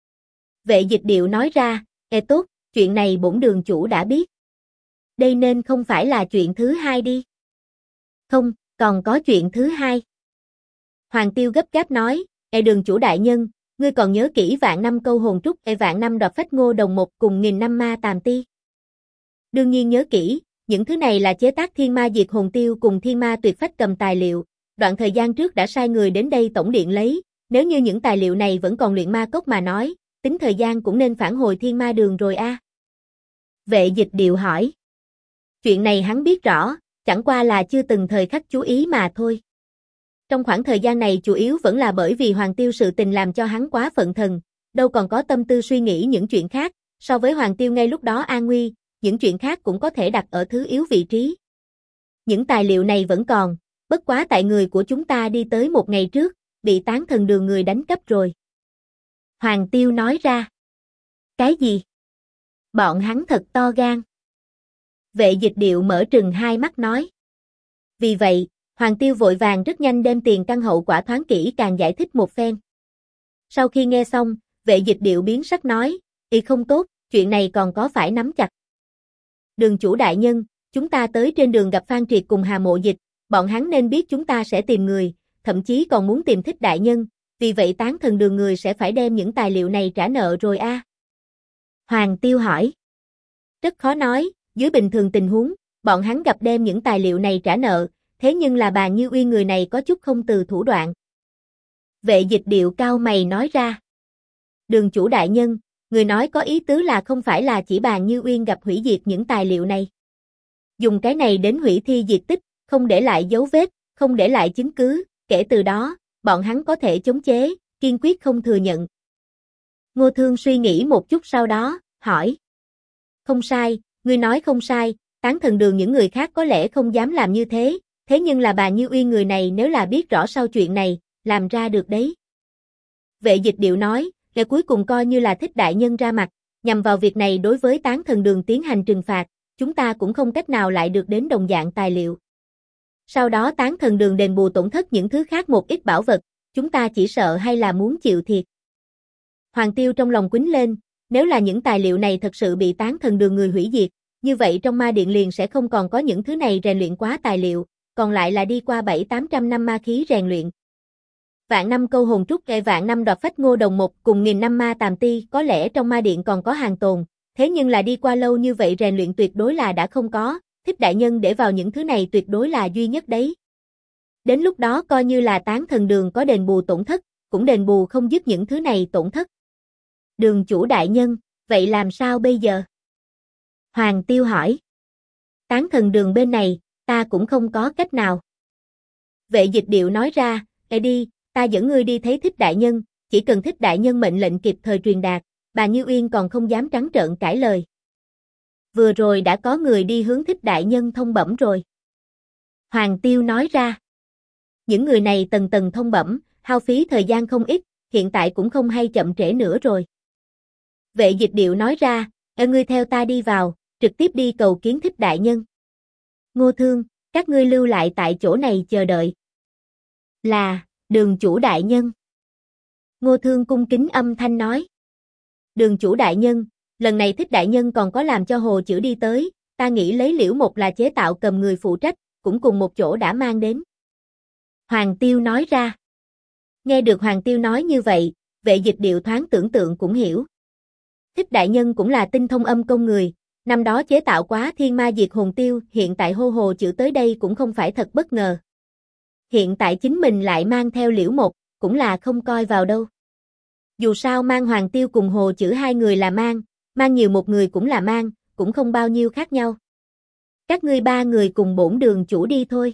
Vệ Dịch Điệu nói ra, tốt, chuyện này bổn đường chủ đã biết. Đây nên không phải là chuyện thứ hai đi. Không, còn có chuyện thứ hai. Hoàng Tiêu gấp gáp nói, đường chủ đại nhân, ngươi còn nhớ kỹ vạn năm câu hồn trúc, vạn năm đoạt phách ngô đồng một cùng nghìn năm ma tàm ti. Đương nhiên nhớ kỹ, những thứ này là chế tác thiên ma diệt hồn tiêu cùng thiên ma tuyệt phách cầm tài liệu, đoạn thời gian trước đã sai người đến đây tổng điện lấy, nếu như những tài liệu này vẫn còn luyện ma cốc mà nói, tính thời gian cũng nên phản hồi thiên ma đường rồi a. Vệ Dịch Điệu hỏi. Chuyện này hắn biết rõ, chẳng qua là chưa từng thời khắc chú ý mà thôi. Trong khoảng thời gian này chủ yếu vẫn là bởi vì Hoàng Tiêu sự tình làm cho hắn quá phận thần, đâu còn có tâm tư suy nghĩ những chuyện khác, so với Hoàng Tiêu ngay lúc đó an nguy, những chuyện khác cũng có thể đặt ở thứ yếu vị trí. Những tài liệu này vẫn còn, bất quá tại người của chúng ta đi tới một ngày trước, bị Tán Thần Đường người đánh cắp rồi. Hoàng Tiêu nói ra. Cái gì? Bọn hắn thật to gan. Vệ Dịch Điệu mở trừng hai mắt nói. Vì vậy, Hoàng Tiêu vội vàng rất nhanh đem tiền căn hậu quả thoáng kỹ càng giải thích một phen. Sau khi nghe xong, Vệ Dịch Điệu biến sắc nói, không tốt, chuyện này còn có phải nắm chặt. Đường chủ đại nhân, chúng ta tới trên đường gặp Phan Triệt cùng Hà Mộ Dịch, bọn hắn nên biết chúng ta sẽ tìm người, thậm chí còn muốn tìm Thích đại nhân, vì vậy Tán Thần Đường người sẽ phải đem những tài liệu này trả nợ rồi a. Hoàng Tiêu hỏi. Rất khó nói, dưới bình thường tình huống, bọn hắn gặp đem những tài liệu này trả nợ, thế nhưng là Bàn Như Uyên người này có chút không từ thủ đoạn. Vệ Dịch Điệu cao mày nói ra. Đường chủ đại nhân, người nói có ý tứ là không phải là chỉ Bàn Như Uyên gặp hủy diệt những tài liệu này. Dùng cái này đến hủy thi diệt tích, không để lại dấu vết, không để lại chứng cứ, kể từ đó, bọn hắn có thể chống chế, kiên quyết không thừa nhận. Ngô Thương suy nghĩ một chút sau đó, hỏi. Không sai, ngươi nói không sai, Tán Thần Đường những người khác có lẽ không dám làm như thế, thế nhưng là Bàn Như Uyên người này nếu là biết rõ sau chuyện này, làm ra được đấy. Vệ Dịch Điệu nói, ngày cuối cùng coi như là Thích đại nhân ra mặt, nhằm vào việc này đối với Tán Thần Đường tiến hành trừng phạt, chúng ta cũng không cách nào lại được đến đồng dạng tài liệu. Sau đó Tán Thần Đường đền bù tổn thất những thứ khác một ít bảo vật, chúng ta chỉ sợ hay là muốn chịu thiệt. Hoàng Tiêu trong lòng quýnh lên, nếu là những tài liệu này thật sự bị Tán Thần Đường người hủy diệt, như vậy trong ma điện liền sẽ không còn có những thứ này rèn luyện quá tài liệu, còn lại là đi qua 700-800 năm ma khí rèn luyện. Vạn năm câu hồn trúc vạn năm đoạt phách ngô đồng một cùng 1000 năm ma tàm ti có lẽ trong ma điện còn có hàng tồn, thế nhưng là đi qua lâu như vậy rèn luyện tuyệt đối là đã không có, Thích đại nhân để vào những thứ này tuyệt đối là duy nhất đấy. Đến lúc đó coi như là Tán Thần Đường có đền bù tổn thất, cũng đền bù không dứt những thứ này tổn thất. Đường chủ đại nhân, vậy làm sao bây giờ? Hoàng Tiêu hỏi. Tán Thần Đường bên này, ta cũng không có cách nào. Vệ Dịch Điệu nói ra, đi, ta dẫn ngươi đi thấy Thích đại nhân, chỉ cần Thích đại nhân mệnh lệnh kịp thời truyền đạt, bà Như Uyên còn không dám trắng trợn cãi lời. Vừa rồi đã có người đi hướng Thích đại nhân thông bẩm rồi. Hoàng Tiêu nói ra. Những người này tầng tầng thông bẩm, hao phí thời gian không ít, hiện tại cũng không hay chậm trễ nữa rồi. Vệ Dịch Điệu nói ra, ngươi theo ta đi vào, trực tiếp đi cầu kiến Thích đại nhân. Ngô Thương, các ngươi lưu lại tại chỗ này chờ đợi. Là, đường chủ đại nhân. Ngô Thương cung kính âm thanh nói. Đường chủ đại nhân, lần này Thích đại nhân còn có làm cho Hồ Chữ đi tới, ta nghĩ lấy Liễu một là chế tạo cầm người phụ trách, cũng cùng một chỗ đã mang đến. Hoàng Tiêu nói ra. Nghe được Hoàng Tiêu nói như vậy, Vệ Dịch Điệu thoáng tưởng tượng cũng hiểu. Thích đại nhân cũng là tinh thông âm công người, năm đó chế tạo quá thiên ma diệt hồn tiêu, hiện tại hô Hồ Chữ tới đây cũng không phải thật bất ngờ. Hiện tại chính mình lại mang theo Liễu một, cũng là không coi vào đâu. Dù sao mang Hoàng Tiêu cùng Hồ Chữ hai người là mang nhiều một người cũng là mang, cũng không bao nhiêu khác nhau. Các ngươi ba người cùng bổn đường chủ đi thôi.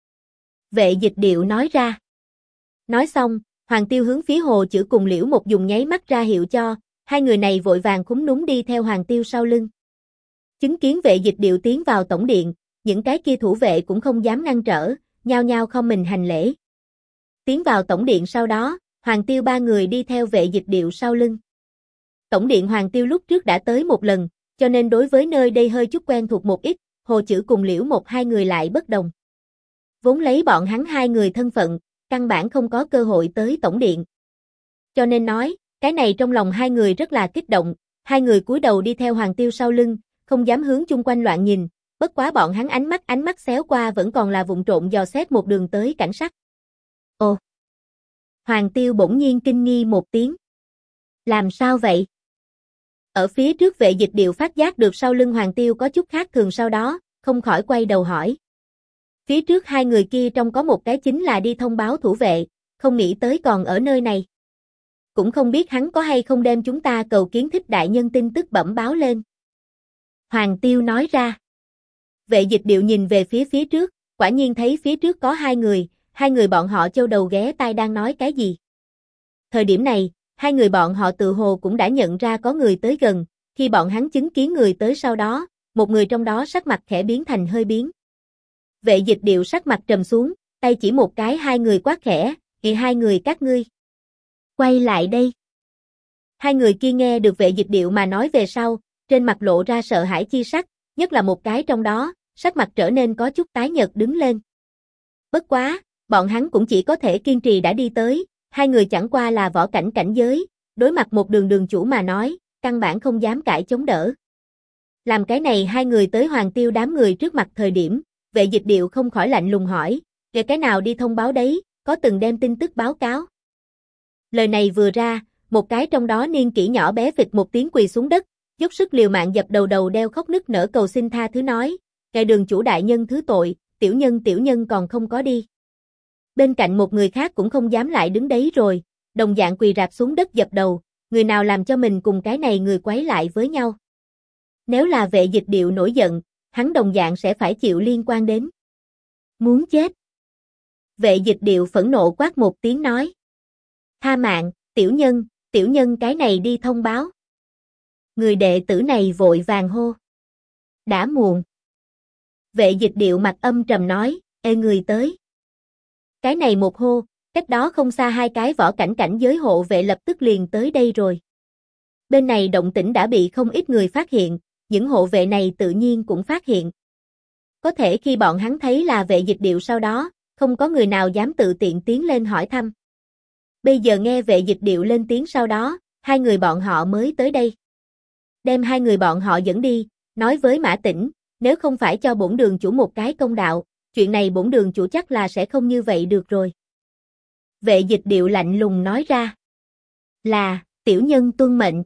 Vệ Dịch Điệu nói ra. Nói xong, Hoàng Tiêu hướng phía Hồ Chữ cùng Liễu một dùng nháy mắt ra hiệu cho, hai người này vội vàng khúm núm đi theo Hoàng Tiêu sau lưng. Chứng kiến Vệ Dịch Điệu tiến vào tổng điện, những cái kia thủ vệ cũng không dám ngăn trở, nhao nhao không mình hành lễ. Tiến vào tổng điện sau đó, Hoàng Tiêu ba người đi theo Vệ Dịch Điệu sau lưng. Tổng điện Hoàng Tiêu lúc trước đã tới một lần, cho nên đối với nơi đây hơi chút quen thuộc một ít, Hồ Chữ cùng Liễu một hai người lại bất đồng. Vốn lấy bọn hắn hai người thân phận, căn bản không có cơ hội tới tổng điện. Cho nên nói, cái này trong lòng hai người rất là kích động, hai người cúi đầu đi theo Hoàng Tiêu sau lưng, không dám hướng chung quanh loạn nhìn, bất quá bọn hắn ánh mắt xéo qua vẫn còn là vụng trộn dò xét một đường tới cảnh sắc. Ồ! Hoàng Tiêu bỗng nhiên kinh nghi một tiếng. Làm sao vậy? Ở phía trước Vệ Dịch Điệu phát giác được sau lưng Hoàng Tiêu có chút khác thường sau đó, không khỏi quay đầu hỏi. Phía trước hai người kia trong có một cái chính là đi thông báo thủ vệ, không nghĩ tới còn ở nơi này. Cũng không biết hắn có hay không đem chúng ta cầu kiến Thích đại nhân tin tức bẩm báo lên. Hoàng Tiêu nói ra. Vệ Dịch Điệu nhìn về phía trước, quả nhiên thấy phía trước có hai người bọn họ châu đầu ghé tai đang nói cái gì. Thời điểm này, hai người bọn họ tự hồ cũng đã nhận ra có người tới gần, khi bọn hắn chứng kiến người tới sau đó, một người trong đó sắc mặt khẽ biến thành hơi biến. Vệ Dịch Điệu sắc mặt trầm xuống, tay chỉ một cái hai người quát khẽ, hai người các ngươi. Quay lại đây. Hai người kia nghe được Vệ Dịch Điệu mà nói về sau, trên mặt lộ ra sợ hãi chi sắc, nhất là một cái trong đó, sắc mặt trở nên có chút tái nhợt đứng lên. Bất quá, bọn hắn cũng chỉ có thể kiên trì đã đi tới, hai người chẳng qua là võ cảnh cảnh giới, đối mặt một đường chủ mà nói, căn bản không dám cãi chống đỡ. Làm cái này hai người tới Hoàng Tiêu đám người trước mặt thời điểm, Vệ Dịch Điệu không khỏi lạnh lùng hỏi, về cái nào đi thông báo đấy, có từng đem tin tức báo cáo. Lời này vừa ra, một cái trong đó niên kỷ nhỏ bé phịch một tiếng quỳ xuống đất, dốc sức liều mạng dập đầu đeo khóc nức nở cầu xin tha thứ nói, ngài đường chủ đại nhân thứ tội, tiểu nhân còn không có đi. Bên cạnh một người khác cũng không dám lại đứng đấy rồi, đồng dạng quỳ rạp xuống đất dập đầu, người nào làm cho mình cùng cái này người quấy lại với nhau. Nếu là Vệ Dịch Điệu nổi giận, hắn đồng dạng sẽ phải chịu liên quan đến. Muốn chết. Vệ Dịch Điệu phẫn nộ quát một tiếng nói. Tha mạng, tiểu nhân cái này đi thông báo. Người đệ tử này vội vàng hô. Đã muộn. Vệ Dịch Điệu mặt âm trầm nói, người tới. Cái này một hô, cách đó không xa hai cái võ cảnh giới hộ vệ lập tức liền tới đây rồi. Bên này động tĩnh đã bị không ít người phát hiện, những hộ vệ này tự nhiên cũng phát hiện. Có thể khi bọn hắn thấy là Vệ Dịch Điệu sau đó, không có người nào dám tự tiện tiến lên hỏi thăm. Bây giờ nghe Vệ Dịch Điệu lên tiếng sau đó, hai người bọn họ mới tới đây. Đem hai người bọn họ dẫn đi, nói với Mã Tĩnh, nếu không phải cho bổn đường chủ một cái công đạo, chuyện này bổn đường chủ chắc là sẽ không như vậy được rồi. Vệ Dịch Điệu lạnh lùng nói ra. Là, tiểu nhân tuân mệnh.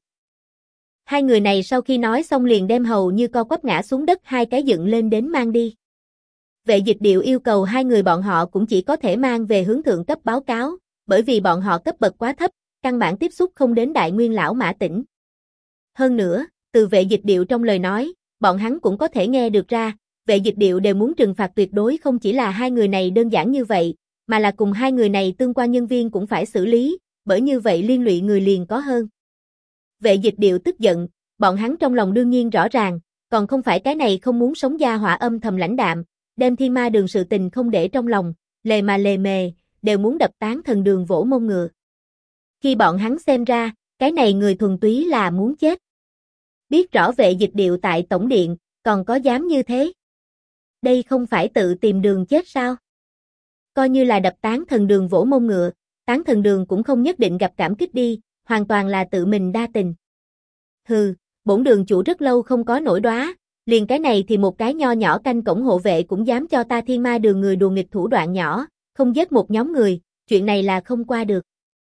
Hai người này sau khi nói xong liền đem hầu như co quắp ngã xuống đất hai cái dựng lên đến mang đi. Vệ Dịch Điệu yêu cầu hai người bọn họ cũng chỉ có thể mang về hướng thượng cấp báo cáo, bởi vì bọn họ cấp bậc quá thấp, căn bản tiếp xúc không đến Đại Nguyên lão Mã Tĩnh. Hơn nữa, từ Vệ Dịch Điệu trong lời nói, bọn hắn cũng có thể nghe được ra, Vệ Dịch Điệu đều muốn trừng phạt tuyệt đối không chỉ là hai người này đơn giản như vậy, mà là cùng hai người này tương quan nhân viên cũng phải xử lý, bởi như vậy liên lụy người liền có hơn. Vệ Dịch Điệu tức giận, bọn hắn trong lòng đương nhiên rõ ràng, còn không phải cái này không muốn sống gia hỏa âm thầm lãnh đạm, đem Thiên Ma Đường sự tình không để trong lòng, lề mà lề mề, đều muốn đập tán thần đường vỗ mông ngựa. Khi bọn hắn xem ra, cái này người thuần túy là muốn chết. Biết rõ Vệ Dịch Điệu tại tổng điện, còn có dám như thế? Đây không phải tự tìm đường chết sao? Coi như là đập tán thần đường vỗ mông ngựa, tán thần đường cũng không nhất định gặp cảm kích đi, hoàn toàn là tự mình đa tình. Hừ, bổn đường chủ rất lâu không có nổi đoá, liền cái này thì một cái nho nhỏ canh cổng hộ vệ cũng dám cho ta Thiên Ma Đường người đùa nghịch thủ đoạn nhỏ, không giết một nhóm người, chuyện này là không qua được.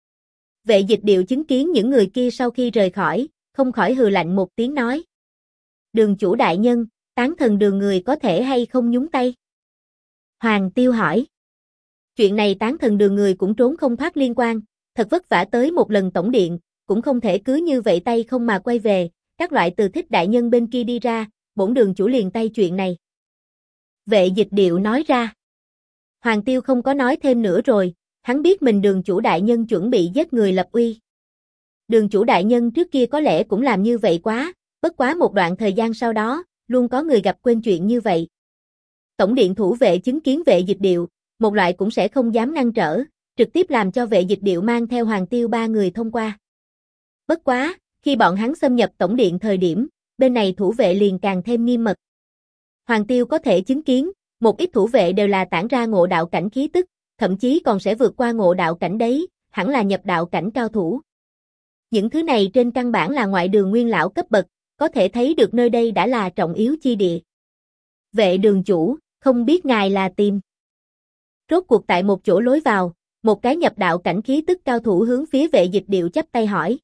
Vệ Dịch Điệu chứng kiến những người kia sau khi rời khỏi, không khỏi hừ lạnh một tiếng nói. Đường chủ đại nhân, tán thần đường người có thể hay không nhúng tay? Hoàng Tiêu hỏi. Chuyện này tán thần đường người cũng trốn không thoát liên quan, thật vất vả tới một lần tổng điện, cũng không thể cứ như vậy tay không mà quay về, các loại từ Thích đại nhân bên kia đi ra, bổn đường chủ liền tay chuyện này. Vệ Dịch Điệu nói ra. Hoàng Tiêu không có nói thêm nữa rồi, hắn biết mình đường chủ đại nhân chuẩn bị giết người lập uy. Đường chủ đại nhân trước kia có lẽ cũng làm như vậy quá, bất quá một đoạn thời gian sau đó, luôn có người gặp quên chuyện như vậy. Tổng điện thủ vệ chứng kiến Vệ Dịch Điệu, một loại cũng sẽ không dám ngăn trở, trực tiếp làm cho Vệ Dịch Điệu mang theo Hoàng Tiêu ba người thông qua. Bất quá, khi bọn hắn xâm nhập tổng điện thời điểm, bên này thủ vệ liền càng thêm nghiêm mật. Hoàng Tiêu có thể chứng kiến, một ít thủ vệ đều là tản ra ngộ đạo cảnh khí tức, thậm chí còn sẽ vượt qua ngộ đạo cảnh đấy, hẳn là nhập đạo cảnh cao thủ. Những thứ này trên căn bản là ngoại đường nguyên lão cấp bậc, có thể thấy được nơi đây đã là trọng yếu chi địa. Vệ đường chủ, không biết ngài là tìm. Rốt cuộc tại một chỗ lối vào, một cái nhập đạo cảnh khí tức cao thủ hướng phía Vệ Dịch Điệu chắp tay hỏi.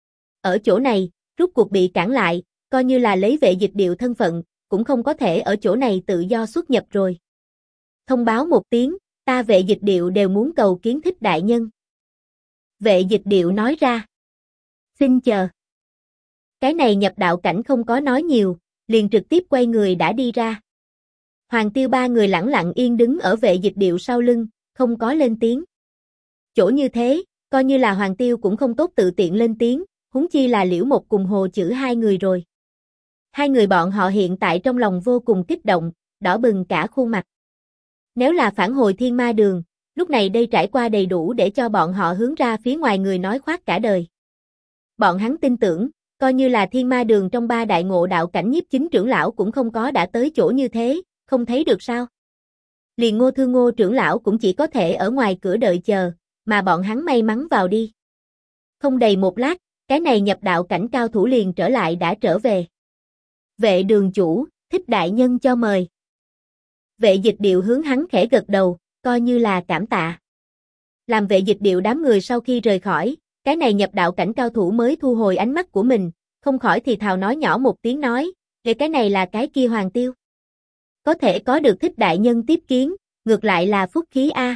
Ở chỗ này, rốt cuộc bị cản lại, coi như là lấy Vệ Dịch Điệu thân phận, cũng không có thể ở chỗ này tự do xuất nhập rồi. Thông báo một tiếng, ta Vệ Dịch Điệu đều muốn cầu kiến Thích đại nhân. Vệ Dịch Điệu nói ra. Xin chờ. Cái này nhập đạo cảnh không có nói nhiều, liền trực tiếp quay người đã đi ra. Hoàng Tiêu ba người lẳng lặng yên đứng ở Vệ Dịch Điệu sau lưng, không có lên tiếng. Chỗ như thế, coi như là Hoàng Tiêu cũng không tốt tự tiện lên tiếng, huống chi là Liễu Một cùng Hồ Chữ hai người rồi. Hai người bọn họ hiện tại trong lòng vô cùng kích động, đỏ bừng cả khuôn mặt. Nếu là phản hồi Thiên Ma Đường, lúc này đây trải qua đầy đủ để cho bọn họ hướng ra phía ngoài người nói khoác cả đời. Bọn hắn tin tưởng, coi như là Thiên Ma Đường trong ba đại ngộ đạo cảnh nhiếp chính trưởng lão cũng không có đã tới chỗ như thế, không thấy được sao? Liền Ngô Thương Ngô trưởng lão cũng chỉ có thể ở ngoài cửa đợi chờ, mà bọn hắn may mắn vào đi. Không đầy một lát, cái này nhập đạo cảnh cao thủ liền trở lại đã trở về. Vệ đường chủ, Thích đại nhân cho mời. Vệ Dịch Điệu hướng hắn khẽ gật đầu, coi như là cảm tạ. Làm Vệ Dịch Điệu đám người sau khi rời khỏi, cái này nhập đạo cảnh cao thủ mới thu hồi ánh mắt của mình, không khỏi thì thào nói nhỏ một tiếng nói, để cái này là cái kia Hoàng Tiêu. Có thể có được Thích đại nhân tiếp kiến, ngược lại là phúc khí a.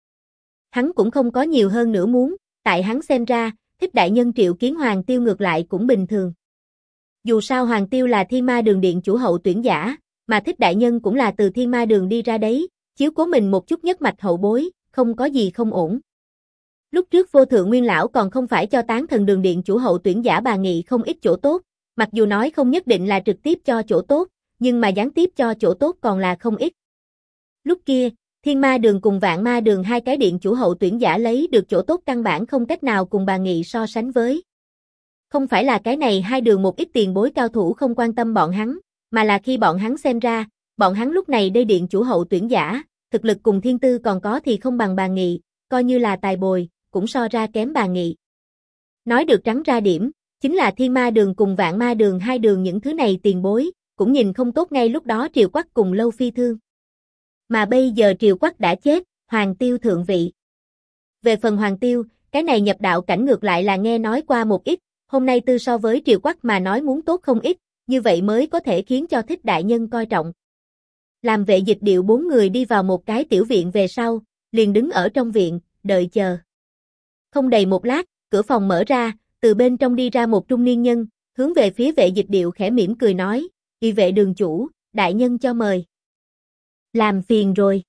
Hắn cũng không có nhiều hơn nữa muốn, tại hắn xem ra, Thích đại nhân triệu kiến Hoàng Tiêu ngược lại cũng bình thường. Dù sao Hoàng Tiêu là Thiên Ma Đường điện chủ hậu tuyển giả, mà Thích đại nhân cũng là từ Thiên Ma Đường đi ra đấy, chiếu cố mình một chút nhất mạch hậu bối, không có gì không ổn. Lúc trước Vô Thượng Nguyên lão còn không phải cho Tán Thần Đường điện chủ hậu tuyển giả bà Nghị không ít chỗ tốt, mặc dù nói không nhất định là trực tiếp cho chỗ tốt, nhưng mà gián tiếp cho chỗ tốt còn là không ít. Lúc kia, Thiên Ma Đường cùng Vạn Ma Đường hai cái điện chủ hậu tuyển giả lấy được chỗ tốt căn bản không cách nào cùng bà Nghị so sánh với. Không phải là cái này hai đường một ít tiền bối cao thủ không quan tâm bọn hắn, mà là khi bọn hắn xem ra, bọn hắn lúc này đây điện chủ hậu tuyển giả, thực lực cùng thiên tư còn có thì không bằng bà Nghị, coi như là tài bồi, cũng so ra kém bà Nghị. Nói được trắng ra điểm, chính là Thiên Ma Đường cùng Vạn Ma Đường hai đường những thứ này tiền bối, cũng nhìn không tốt ngay lúc đó Triều Quắc cùng Lâu Phi thương. Mà bây giờ Triều Quắc đã chết, Hoàng Tiêu thượng vị. Về phần Hoàng Tiêu, cái này nhập đạo cảnh ngược lại là nghe nói qua một ít, hôm nay tư so với Triều Quắc mà nói muốn tốt không ít, như vậy mới có thể khiến cho Thích đại nhân coi trọng. Làm Vệ Dịch Điệu 4 người đi vào một cái tiểu viện về sau, liền đứng ở trong viện, đợi chờ. Không đầy một lát, cửa phòng mở ra, từ bên trong đi ra một trung niên nhân, hướng về phía Vệ Dịch Điệu khẽ mỉm cười nói, "Y vệ đường chủ, đại nhân cho mời." "Làm phiền rồi."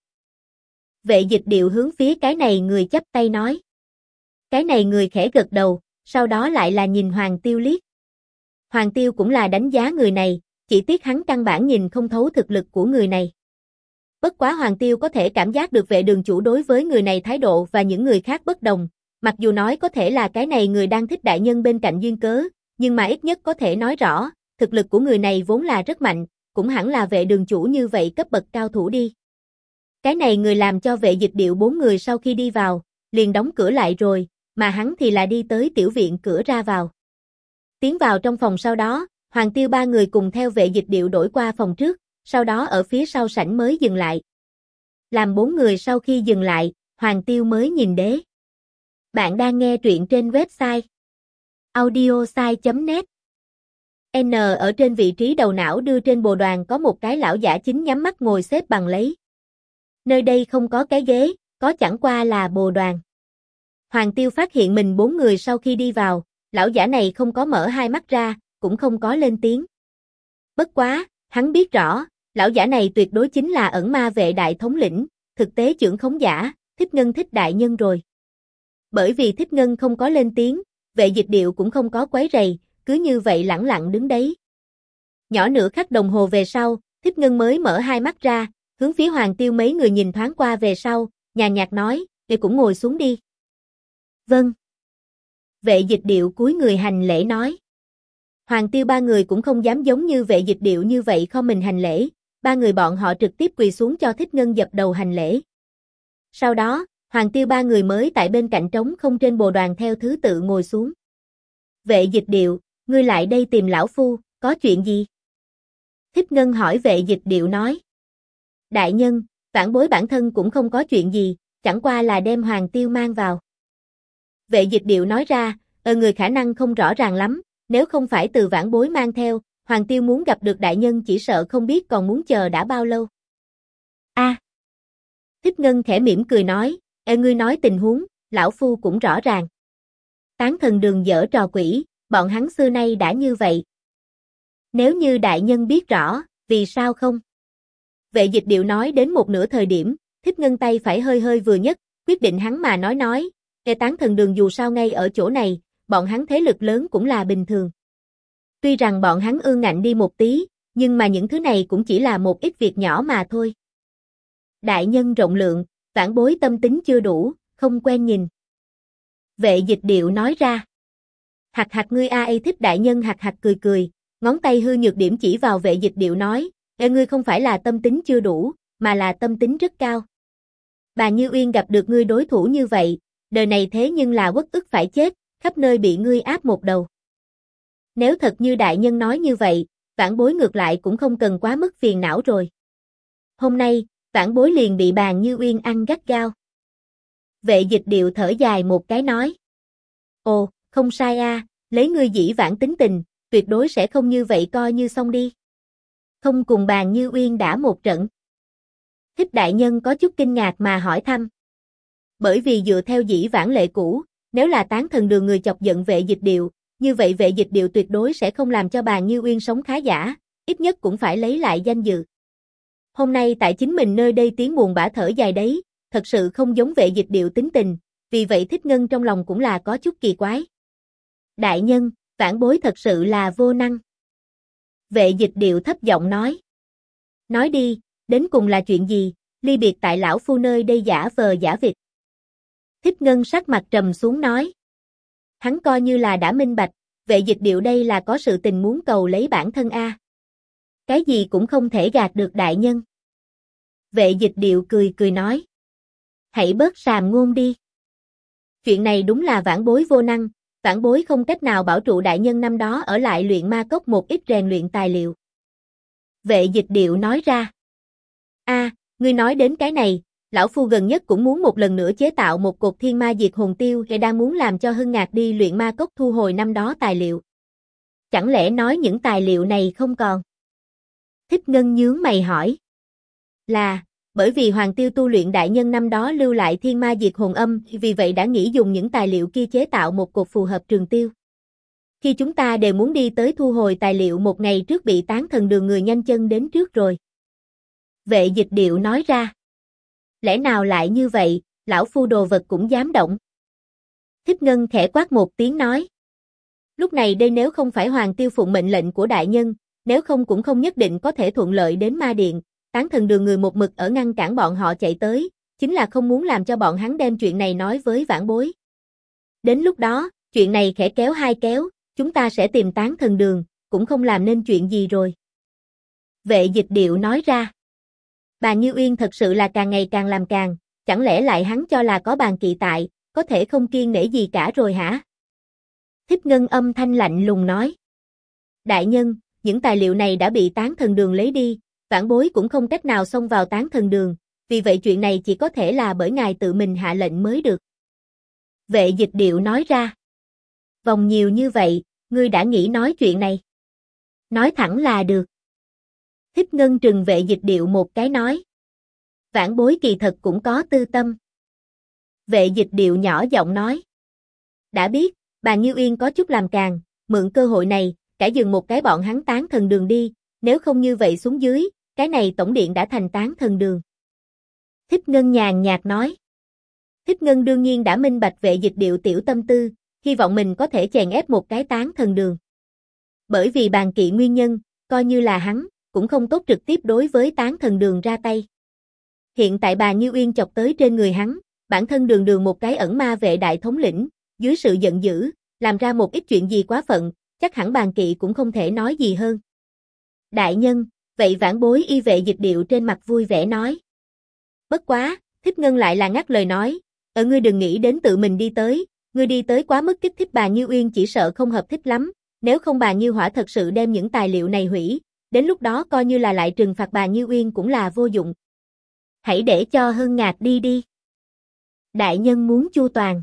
Vệ Dịch Điệu hướng phía cái này người chắp tay nói. Cái này người khẽ gật đầu, sau đó lại là nhìn Hoàng Tiêu liếc. Hoàng Tiêu cũng là đánh giá người này, chỉ tiếc hắn căn bản nhìn không thấu thực lực của người này. Bất quá Hoàng Tiêu có thể cảm giác được vệ đường chủ đối với người này thái độ và những người khác bất đồng, mặc dù nói có thể là cái này người đang thích đại nhân bên cạnh duyên cớ, nhưng mà ít nhất có thể nói rõ, thực lực của người này vốn là rất mạnh, cũng hẳn là vệ đường chủ như vậy cấp bậc cao thủ đi. Cái này người làm cho Vệ Dịch Điệu 4 người sau khi đi vào, liền đóng cửa lại rồi, mà hắn thì là đi tới tiểu viện cửa ra vào. Tiến vào trong phòng sau đó, Hoàng Tiêu 3 người cùng theo Vệ Dịch Điệu đổi qua phòng trước, sau đó ở phía sau sảnh mới dừng lại. Làm 4 người sau khi dừng lại, Hoàng Tiêu mới nhìn đế. Bạn đang nghe truyện trên website audiosai.net. N ở trên vị trí đầu não đưa trên bồ đoàn có một cái lão giả chính nhắm mắt ngồi xếp bằng lấy. Nơi đây không có cái ghế, có chẳng qua là bồ đoàn. Hoàng Tiêu phát hiện mình 4 người sau khi đi vào, lão giả này không có mở hai mắt ra, cũng không có lên tiếng. Bất quá, hắn biết rõ, lão giả này tuyệt đối chính là ẩn ma vệ đại thống lĩnh, thực tế trưởng khống giả, Thích Ngân Thích đại nhân rồi. Bởi vì Thích Ngân không có lên tiếng, Vệ Dịch Điệu cũng không có quấy rầy, cứ như vậy lẳng lặng đứng đấy. Nhỏ nửa khắc đồng hồ về sau, Thích Ngân mới mở hai mắt ra, hướng phía Hoàng Tiêu mấy người nhìn thoáng qua về sau, nhàn nhạt nói, "Ngươi cũng ngồi xuống đi." "Vâng." Vệ Dịch Điệu cúi người hành lễ nói. Hoàng Tiêu 3 người cũng không dám giống như Vệ Dịch Điệu như vậy không mình hành lễ, 3 người bọn họ trực tiếp quỳ xuống cho Thích Ngân dập đầu hành lễ. Sau đó, Hoàng Tiêu 3 người mới tại bên cạnh trống không trên bồ đoàn theo thứ tự ngồi xuống. "Vệ Dịch Điệu, ngươi lại đây tìm lão phu, có chuyện gì?" Thích Ngân hỏi Vệ Dịch Điệu nói. "Đại nhân, vãn bối bản thân cũng không có chuyện gì, chẳng qua là đem Hoàng Tiêu mang vào." Vệ Dịch Điệu nói ra, người khả năng không rõ ràng lắm, nếu không phải từ vãn bối mang theo, Hoàng Tiêu muốn gặp được đại nhân chỉ sợ không biết còn muốn chờ đã bao lâu." Thích Ngân khẽ mỉm cười nói, ngươi nói tình huống, lão phu cũng rõ ràng. Tán Thần Đường giở trò quỷ, bọn hắn xưa nay đã như vậy. Nếu như đại nhân biết rõ, vì sao không?" Vệ Dịch Điệu nói đến một nửa thời điểm, Thích Ngân tay phải hơi hơi vừa nhấc, quyết định hắn mà nói, Tán Thần Đường dù sao ngay ở chỗ này, bọn hắn thế lực lớn cũng là bình thường. Tuy rằng bọn hắn ương ngạnh đi một tí, nhưng mà những thứ này cũng chỉ là một ít việc nhỏ mà thôi. Đại nhân rộng lượng, vãn bối tâm tính chưa đủ, không quen nhìn. Vệ Dịch Điệu nói ra. Hạc hạc ngươi ai Thích đại nhân hạc hạc cười cười, ngón tay hư nhược điểm chỉ vào Vệ Dịch Điệu nói, ngươi không phải là tâm tính chưa đủ, mà là tâm tính rất cao. Bà Như Uyên gặp được ngươi đối thủ như vậy, đời này thế nhưng là uất ức phải chết, khắp nơi bị ngươi áp một đầu. Nếu thật như đại nhân nói như vậy, vãn bối ngược lại cũng không cần quá mức phiền não rồi. Hôm nay, vãn bối liền bị bà Như Uyên ăn gắt gao. Vệ Dịch Điệu thở dài một cái nói. Ồ, không sai a, lấy ngươi dĩ vãng tính tình, tuyệt đối sẽ không như vậy coi như xong đi. Không cùng bà Như Uyên đã một trận. Thích đại nhân có chút kinh ngạc mà hỏi thăm. Bởi vì dựa theo dĩ vãng lệ cũ, nếu là Tán Thần Đường người chọc giận Vệ Dịch Điệu, như vậy Vệ Dịch Điệu tuyệt đối sẽ không làm cho bà Như Uyên sống khá giả, ít nhất cũng phải lấy lại danh dự. Hôm nay tại chính mình nơi đây tiếng buồn bã thở dài đấy, thật sự không giống Vệ Dịch Điệu tính tình, vì vậy Thích Ngân trong lòng cũng là có chút kỳ quái. Đại nhân, vãn bối thật sự là vô năng. Vệ Dịch Điệu thấp giọng nói. Nói đi, đến cùng là chuyện gì, ly biệt tại lão phu nơi đây giả vờ giả vịt. Thích Ngân sắc mặt trầm xuống nói. Hắn coi như là đã minh bạch, Vệ Dịch Điệu đây là có sự tình muốn cầu lấy bản thân a. Cái gì cũng không thể gạt được đại nhân. Vệ Dịch Điệu cười cười nói. Hãy bớt sàm ngôn đi. Chuyện này đúng là vãn bối vô năng, vãn bối không cách nào bảo trụ đại nhân năm đó ở lại luyện ma cốc một ít rèn luyện tài liệu. Vệ Dịch Điệu nói ra. Ngươi nói đến cái này, lão phu gần nhất cũng muốn một lần nữa chế tạo một cột thiên ma diệt hồn tiêu và đang muốn làm cho Hưng Ngạc đi luyện ma cốc thu hồi năm đó tài liệu. Chẳng lẽ nói những tài liệu này không còn? Thích Ngân nhướng mày hỏi. Là, bởi vì Hoàng Tiêu tu luyện đại nhân năm đó lưu lại thiên ma diệt hồn âm, vì vậy đã nghĩ dùng những tài liệu kia chế tạo một cột phù hợp trường tiêu. Khi chúng ta đều muốn đi tới thu hồi tài liệu một ngày trước bị Tán Thần Đường người nhanh chân đến trước rồi. Vệ Dịch Điệu nói ra. Lẽ nào lại như vậy, lão phu đồ vật cũng dám động. Thích Ngân khẽ quát một tiếng nói. Lúc này đây nếu không phải Hoàng Tiêu phụng mệnh lệnh của đại nhân, nếu không cũng không nhất định có thể thuận lợi đến ma điện, Tán Thần Đường người một mực ở ngăn cản bọn họ chạy tới, chính là không muốn làm cho bọn hắn đem chuyện này nói với vãn bối. Đến lúc đó, chuyện này khẽ kéo hai kéo, chúng ta sẽ tìm Tán Thần Đường, cũng không làm nên chuyện gì rồi. Vệ Dịch Điệu nói ra. Bà Như Uyên thật sự là càng ngày càng làm càng, chẳng lẽ lại hắn cho là có bàn kỵ tại, có thể không kiêng nể gì cả rồi hả? Thích Ngân âm thanh lạnh lùng nói. Đại nhân, những tài liệu này đã bị Tán Thần Đường lấy đi, vãn bối cũng không cách nào xông vào Tán Thần Đường, vì vậy chuyện này chỉ có thể là bởi ngài tự mình hạ lệnh mới được. Vệ Dịch Điệu nói ra. Vòng nhiều như vậy, ngươi đã nghĩ nói chuyện này. Nói thẳng là được. Thích Ngân trừng Vệ Dịch Điệu một cái nói. Vãn bối kỳ thật cũng có tư tâm. Vệ Dịch Điệu nhỏ giọng nói. Đã biết, bà Như Uyên có chút làm càng, mượn cơ hội này, cả dừng một cái bọn hắn Tán Thần Đường đi, nếu không như vậy xuống dưới, cái này tổng điện đã thành Tán Thần Đường. Thích Ngân nhàn nhạt nói. Thích Ngân đương nhiên đã minh bạch Vệ Dịch Điệu tiểu tâm tư, hy vọng mình có thể chèn ép một cái Tán Thần Đường. Bởi vì bàn kỵ nguyên nhân, coi như là hắn, cũng không tốt trực tiếp đối với Tán Thần Đường ra tay. Hiện tại bà Như Uyên chọc tới trên người hắn, bản thân đường đường một cái ẩn ma vệ đại thống lĩnh, dưới sự giận dữ, làm ra một ít chuyện gì quá phận, chắc hẳn bàn kỵ cũng không thể nói gì hơn. Đại nhân, vậy vãn bối y Vệ Dịch Điệu trên mặt vui vẻ nói. Bất quá, Thích Ngân lại là ngắt lời nói, ngươi đừng nghĩ đến tự mình đi tới, ngươi đi tới quá mức kích thích bà Như Uyên chỉ sợ không hợp thích lắm, nếu không bà Như Hỏa thật sự đem những tài liệu này hủy, đến lúc đó coi như là lại trừng phạt bà Như Uyên cũng là vô dụng. Hãy để cho Hưng Ngạc đi đi. Đại nhân muốn chu toàn.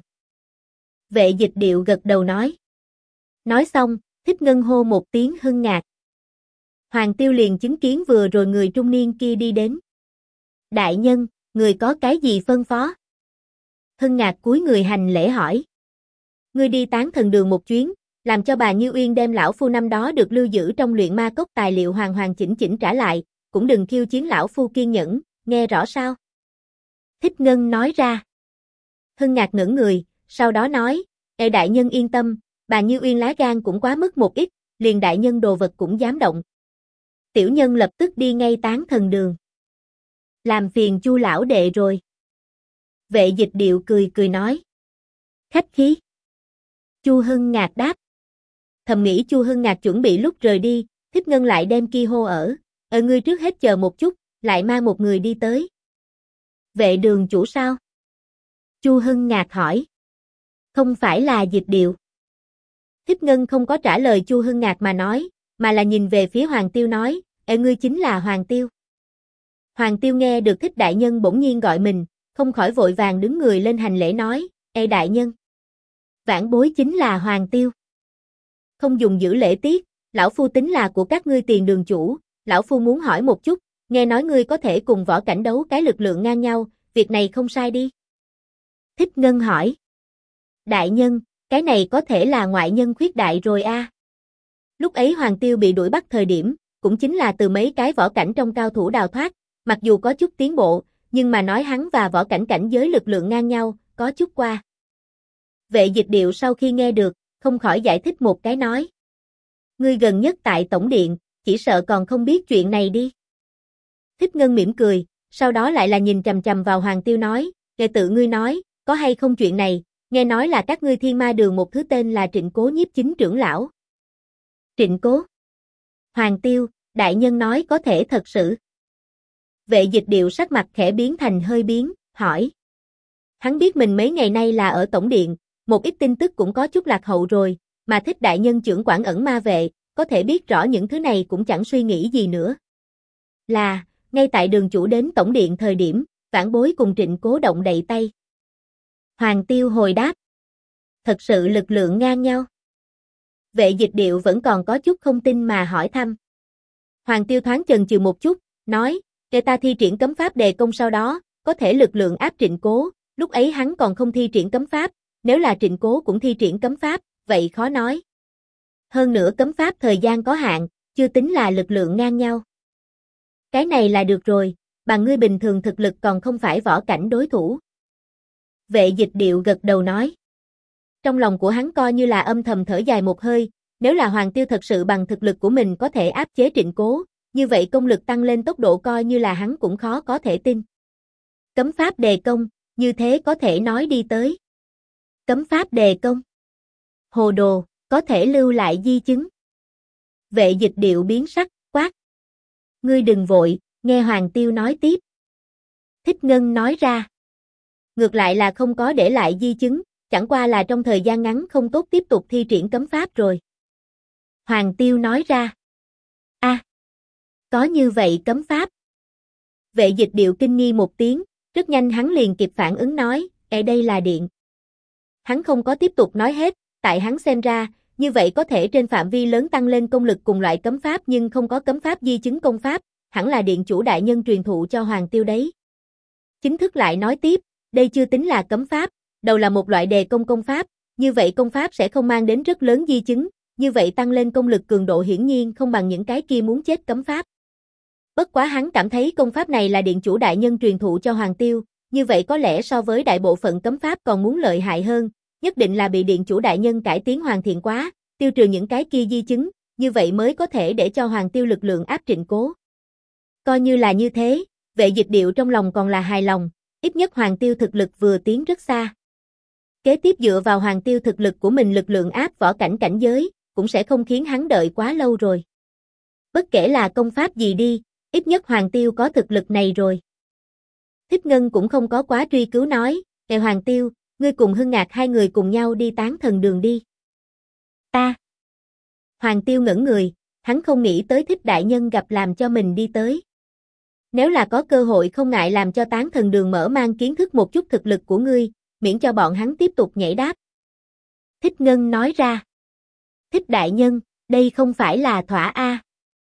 Vệ Dịch Điệu gật đầu nói. Nói xong, Thích Ngân hô một tiếng Hưng Ngạc. Hoàng Tiêu liền chứng kiến vừa rồi người trung niên kia đi đến. Đại nhân, người có cái gì phân phó? Hưng Ngạc cúi người hành lễ hỏi. Ngươi đi Tán Thần Đường một chuyến, làm cho bà Như Uyên đem lão phu năm đó được lưu giữ trong luyện ma cốc tài liệu hoàn hoàn chỉnh chỉnh trả lại, cũng đừng khiêu chiến lão phu kiên nhẫn, nghe rõ sao? Thích Ngân nói ra. Hưng Ngạc ngẩng người, sau đó nói, đại nhân yên tâm, bà Như Uyên lá gan cũng quá mức một ít, liền đại nhân đồ vật cũng dám động. Tiểu nhân lập tức đi ngay Tán Thần Đường. Làm phiền Chu lão đệ rồi. Vệ Dịch Điệu cười cười nói. Khách khí. Chu Hưng Ngạc đáp. Thầm nghĩ Chu Hưng Ngạc chuẩn bị lúc rời đi, Thích Ngân lại đem kia hô ở ngươi trước hết chờ một chút, lại mang một người đi tới. Vệ đường chủ sao? Chu Hưng Ngạc hỏi. Không phải là Dịch Điệu. Thích Ngân không có trả lời Chu Hưng Ngạc mà nói, mà là nhìn về phía Hoàng Tiêu nói, ngươi chính là Hoàng Tiêu. Hoàng Tiêu nghe được Thích đại nhân bỗng nhiên gọi mình, không khỏi vội vàng đứng người lên hành lễ nói, đại nhân. Vãn bối chính là Hoàng Tiêu. Không dùng giữ lễ tiết, lão phu tính là của các ngươi Tiền Đường chủ, lão phu muốn hỏi một chút, nghe nói ngươi có thể cùng võ cảnh đấu cái lực lượng ngang nhau, việc này không sai đi. Thích Ngân hỏi. Đại nhân, cái này có thể là ngoại nhân khuyết đại rồi a. Lúc ấy Hoàng Tiêu bị đuổi bắt thời điểm, cũng chính là từ mấy cái võ cảnh trong cao thủ đào thoát, mặc dù có chút tiến bộ, nhưng mà nói hắn và võ cảnh cảnh giới lực lượng ngang nhau, có chút qua. Vệ Dịch Điệu sau khi nghe được, không khỏi giải thích một cái nói. Ngươi gần nhất tại Tổng Điện, chỉ sợ còn không biết chuyện này đi. Thích Ngân mỉm cười, sau đó lại là nhìn chằm chằm vào Hoàng Tiêu nói, nghe tự ngươi nói, có hay không chuyện này, nghe nói là các ngươi Thiên Ma Đường một thứ tên là Trịnh Cố nhiếp chính trưởng lão. Trịnh Cố? Hoàng Tiêu, đại nhân nói có thể thật sự. Vệ Dịch Điệu sắc mặt khẽ biến thành hơi biến, hỏi. Hắn biết mình mấy ngày nay là ở Tổng Điện, một ít tin tức cũng có chút lạc hậu rồi, mà Thích đại nhân trưởng quản ẩn ma vệ, có thể biết rõ những thứ này cũng chẳng suy nghĩ gì nữa. Là, ngay tại đường chủ đến tổng điện thời điểm, Vãn Bối cùng Trịnh Cố động đậy tay. Hoàng Tiêu hồi đáp. Thật sự lực lượng ngang nhau. Vệ Dịch Điệu vẫn còn có chút không tin mà hỏi thăm. Hoàng Tiêu thoáng chần chừ một chút, nói, để ta thi triển cấm pháp đề công sau đó, có thể lực lượng áp Trịnh Cố, lúc ấy hắn còn không thi triển cấm pháp, nếu là Trịnh Cố cũng thi triển cấm pháp, vậy khó nói. Hơn nữa cấm pháp thời gian có hạn, chưa tính là lực lượng ngang nhau. Cái này là được rồi, bằng ngươi bình thường thực lực còn không phải võ cảnh đối thủ. Vệ Dịch Điệu gật đầu nói. Trong lòng của hắn coi như là âm thầm thở dài một hơi, nếu là Hoàng Tiêu thật sự bằng thực lực của mình có thể áp chế Trịnh Cố, như vậy công lực tăng lên tốc độ coi như là hắn cũng khó có thể tin. Cấm pháp đề công, như thế có thể nói đi tới. Cấm pháp đề công. Hồ đồ, có thể lưu lại di chứng. Vệ Dịch Điệu biến sắc, quát. Ngươi đừng vội, nghe Hoàng Tiêu nói tiếp. Thích Ngân nói ra. Ngược lại là không có để lại di chứng, chẳng qua là trong thời gian ngắn không tốt tiếp tục thi triển cấm pháp rồi. Hoàng Tiêu nói ra. Có như vậy cấm pháp. Vệ Dịch Điệu kinh nghi một tiếng, rất nhanh hắn liền kịp phản ứng nói, đây là điện. Hắn không có tiếp tục nói hết, tại hắn xem ra, như vậy có thể trên phạm vi lớn tăng lên công lực cùng loại cấm pháp nhưng không có cấm pháp di chứng công pháp, hẳn là điện chủ đại nhân truyền thụ cho Hoàng Tiêu đấy. Chính thức lại nói tiếp, đây chưa tính là cấm pháp, đầu là một loại đề công pháp, như vậy công pháp sẽ không mang đến rất lớn di chứng, như vậy tăng lên công lực cường độ hiển nhiên không bằng những cái kia muốn chết cấm pháp. Bất quá hắn cảm thấy công pháp này là điện chủ đại nhân truyền thụ cho Hoàng Tiêu, như vậy có lẽ so với đại bộ phận cấm pháp còn muốn lợi hại hơn, nhất định là bị điện chủ đại nhân cải tiến hoàn thiện quá, tiêu trừ những cái kia di chứng, như vậy mới có thể để cho Hoàng Tiêu lực lượng áp Trịnh Cố. Coi như là như thế, Vệ Dịch Điệu trong lòng còn là hài lòng, ít nhất Hoàng Tiêu thực lực vừa tiến rất xa. Kế tiếp dựa vào Hoàng Tiêu thực lực của mình lực lượng áp võ cảnh cảnh giới, cũng sẽ không khiến hắn đợi quá lâu rồi. Bất kể là công pháp gì đi, ít nhất Hoàng Tiêu có thực lực này rồi. Thích Ngân cũng không có quá truy cứu nói, Hoàng Tiêu, ngươi cùng Hưng Ngạc hai người cùng nhau đi Tán Thần Đường đi. Ta. Hoàng Tiêu ngẩn người, hắn không nghĩ tới Thích đại nhân gặp làm cho mình đi tới. Nếu là có cơ hội không ngại làm cho Tán Thần Đường mở mang kiến thức một chút thực lực của ngươi, miễn cho bọn hắn tiếp tục nhảy đáp. Thích Ngân nói ra. Thích đại nhân, đây không phải là thỏa a.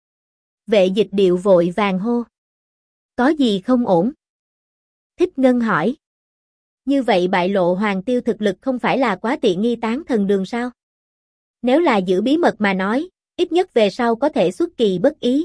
Vệ Dịch Điệu vội vàng hô. Có gì không ổn? Thích Ngân hỏi. Như vậy bại lộ Hoàng Tiêu thực lực không phải là quá tiện nghi Tán Thần Đường sao? Nếu là giữ bí mật mà nói, ít nhất về sau có thể xuất kỳ bất ý.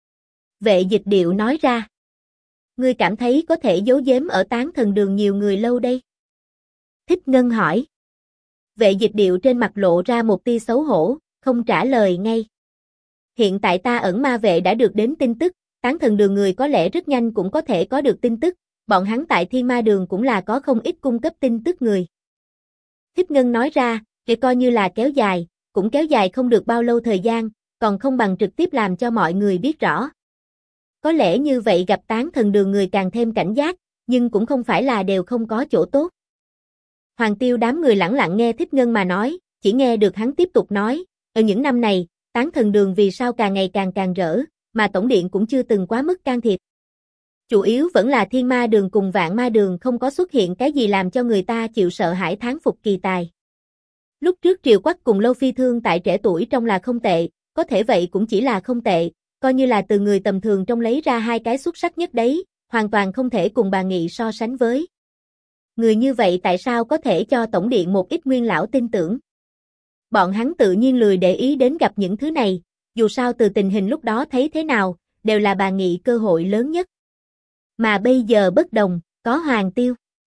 Vệ Dịch Điệu nói ra. Ngươi cảm thấy có thể giấu giếm ở Tán Thần Đường nhiều người lâu đây? Thích Ngân hỏi. Vệ Dịch Điệu trên mặt lộ ra một tia xấu hổ, không trả lời ngay. Hiện tại ta ẩn ma vệ đã được đến tin tức, Tán Thần Đường người có lẽ rất nhanh cũng có thể có được tin tức, bọn hắn tại Thiên Ma Đường cũng là có không ít cung cấp tin tức người. Thích Ngân nói ra, thì coi như là kéo dài, cũng kéo dài không được bao lâu thời gian, còn không bằng trực tiếp làm cho mọi người biết rõ. Có lẽ như vậy gặp Tán Thần Đường người càng thêm cảnh giác, nhưng cũng không phải là đều không có chỗ tốt. Hoàng Tiêu đám người lẳng lặng nghe Thích Ngân mà nói, chỉ nghe được hắn tiếp tục nói, ở những năm này, Tán Thần Đường vì sao càng ngày càng rỡ, mà Tổng Điện cũng chưa từng quá mức can thiệp. Chủ yếu vẫn là Thiên Ma Đường cùng Vạn Ma Đường không có xuất hiện cái gì làm cho người ta chịu sợ hãi thán phục kỳ tài. Lúc trước Triều Quách cùng Lâu Phi Thương tại trẻ tuổi trong là không tệ, có thể vậy cũng chỉ là không tệ, coi như là từ người tầm thường trong lấy ra hai cái xuất sắc nhất đấy, hoàn toàn không thể cùng bà Nghị so sánh với. Người như vậy tại sao có thể cho Tổng Điện một ít nguyên lão tin tưởng? Bọn hắn tự nhiên lười để ý đến gặp những thứ này, dù sao từ tình hình lúc đó thấy thế nào, đều là bà Nghị cơ hội lớn nhất. Mà bây giờ bất đồng, có Hoàng Tiêu.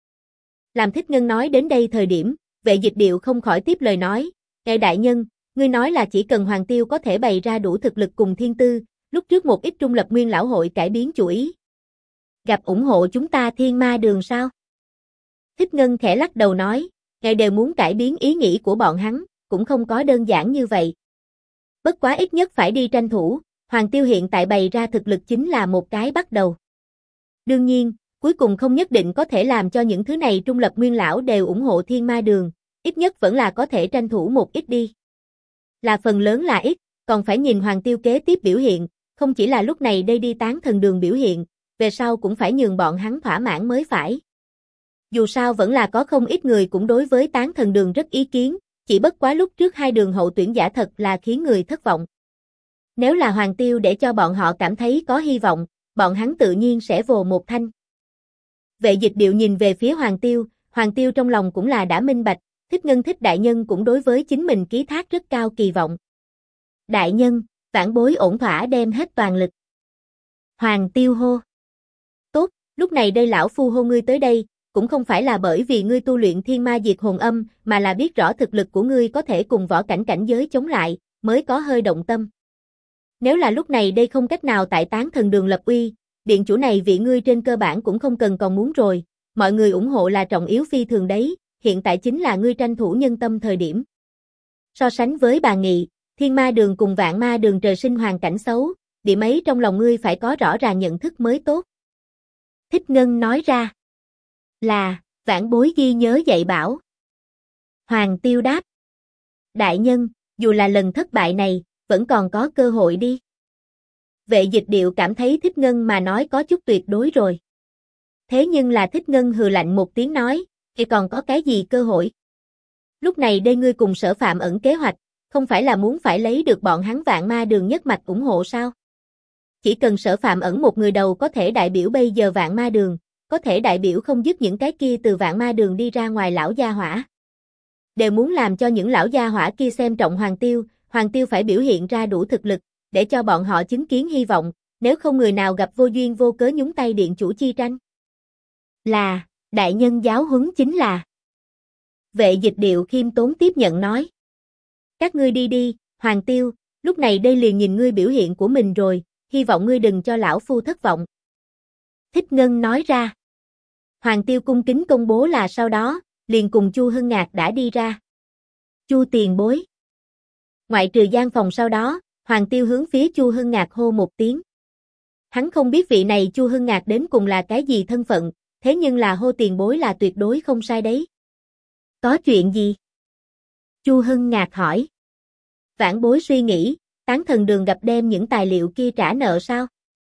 Làm Thích Ngân nói đến đây thời điểm, Vệ Dịch Điệu không khỏi tiếp lời nói, đại nhân, ngươi nói là chỉ cần Hoàng Tiêu có thể bày ra đủ thực lực cùng thiên tư, lúc trước một ít trung lập nguyên lão hội cải biến chủ ý. Gặp ủng hộ chúng ta Thiên Ma Đường sao? Thích Ngân khẽ lắc đầu nói, ngài đều muốn cải biến ý nghĩ của bọn hắn, cũng không có đơn giản như vậy. Bất quá ít nhất phải đi tranh thủ, Hoàng Tiêu hiện tại bày ra thực lực chính là một cái bắt đầu. Đương nhiên, cuối cùng không nhất định có thể làm cho những thứ này trung lập nguyên lão đều ủng hộ Thiên Ma Đường, ít nhất vẫn là có thể tranh thủ một ít đi. Là phần lớn là ít, còn phải nhìn Hoàng Tiêu kế tiếp biểu hiện, không chỉ là lúc này đây đi Tán Thần Đường biểu hiện, về sau cũng phải nhường bọn hắn thỏa mãn mới phải. Dù sao vẫn là có không ít người cũng đối với Tán Thần Đường rất ý kiến, chỉ bất quá lúc trước hai đường hậu tuyển giả thật là khiến người thất vọng. Nếu là Hoàng Tiêu để cho bọn họ cảm thấy có hy vọng, bọn hắn tự nhiên sẽ vồ một thanh. Vệ Dịch Điệu nhìn về phía Hoàng Tiêu trong lòng cũng là đã minh bạch, Thích Ngân Thích đại nhân cũng đối với chính mình ký thác rất cao kỳ vọng. Đại nhân, vãn bối ổn thỏa đem hết toàn lực. Hoàng Tiêu hô. Tốt, lúc này đây lão phu hô ngươi tới đây, cũng không phải là bởi vì ngươi tu luyện thiên ma diệt hồn âm, mà là biết rõ thực lực của ngươi có thể cùng võ cảnh cảnh giới chống lại, mới có hơi động tâm. Nếu là lúc này đây không cách nào tại Tán Thần Đường lập uy, điện chủ này vị ngươi trên cơ bản cũng không cần còn muốn rồi, mọi người ủng hộ là trọng yếu phi thường đấy, hiện tại chính là ngươi tranh thủ nhân tâm thời điểm. So sánh với bà Nghị, Thiên Ma Đường cùng Vạn Ma Đường trời sinh hoàn cảnh xấu, điểm ấy trong lòng ngươi phải có rõ ràng nhận thức mới tốt. Thích Ngân nói ra. Là, vãn bối ghi nhớ dạy bảo. Hoàng Tiêu đáp. Đại nhân, dù là lần thất bại này, vẫn còn có cơ hội đi. Vệ Dịch Điệu cảm thấy Thích Ngân mà nói có chút tuyệt đối rồi. Thế nhưng là Thích Ngân hừ lạnh một tiếng nói, thì còn có cái gì cơ hội? Lúc này đây ngươi cùng Sở Phạm ẩn kế hoạch, không phải là muốn phải lấy được bọn hắn Vạn Ma Đường nhất mạch ủng hộ sao? Chỉ cần Sở Phạm ẩn một người đầu có thể đại biểu bây giờ Vạn Ma Đường, có thể đại biểu không dứt những cái kia từ Vạn Ma Đường đi ra ngoài lão gia hỏa. Đều muốn làm cho những lão gia hỏa kia xem trọng Hoàng Tiêu phải biểu hiện ra đủ thực lực, để cho bọn họ chứng kiến hy vọng, nếu không người nào gặp vô duyên vô cớ nhúng tay điện chủ chi tranh. Là, đại nhân giáo huấn chính là. Vệ Dịch Điệu khiêm tốn tiếp nhận nói. Các ngươi đi đi, Hoàng Tiêu, lúc này đây liền nhìn ngươi biểu hiện của mình rồi, hy vọng ngươi đừng cho lão phu thất vọng. Thích Ngân nói ra. Hoàng Tiêu cung kính công bố là sau đó, liền cùng Chu Hưng Ngạc đã đi ra. Chu tiền bối. Ngoại trừ gian phòng sau đó, Hoàng Tiêu hướng phía Chu Hưng Ngạc hô một tiếng. Hắn không biết vị này Chu Hưng Ngạc đến cùng là cái gì thân phận, thế nhưng là hô tiền bối là tuyệt đối không sai đấy. Có chuyện gì? Chu Hưng Ngạc hỏi. Vãn bối suy nghĩ, Tán Thần Đường gặp đem những tài liệu kia trả nợ sao?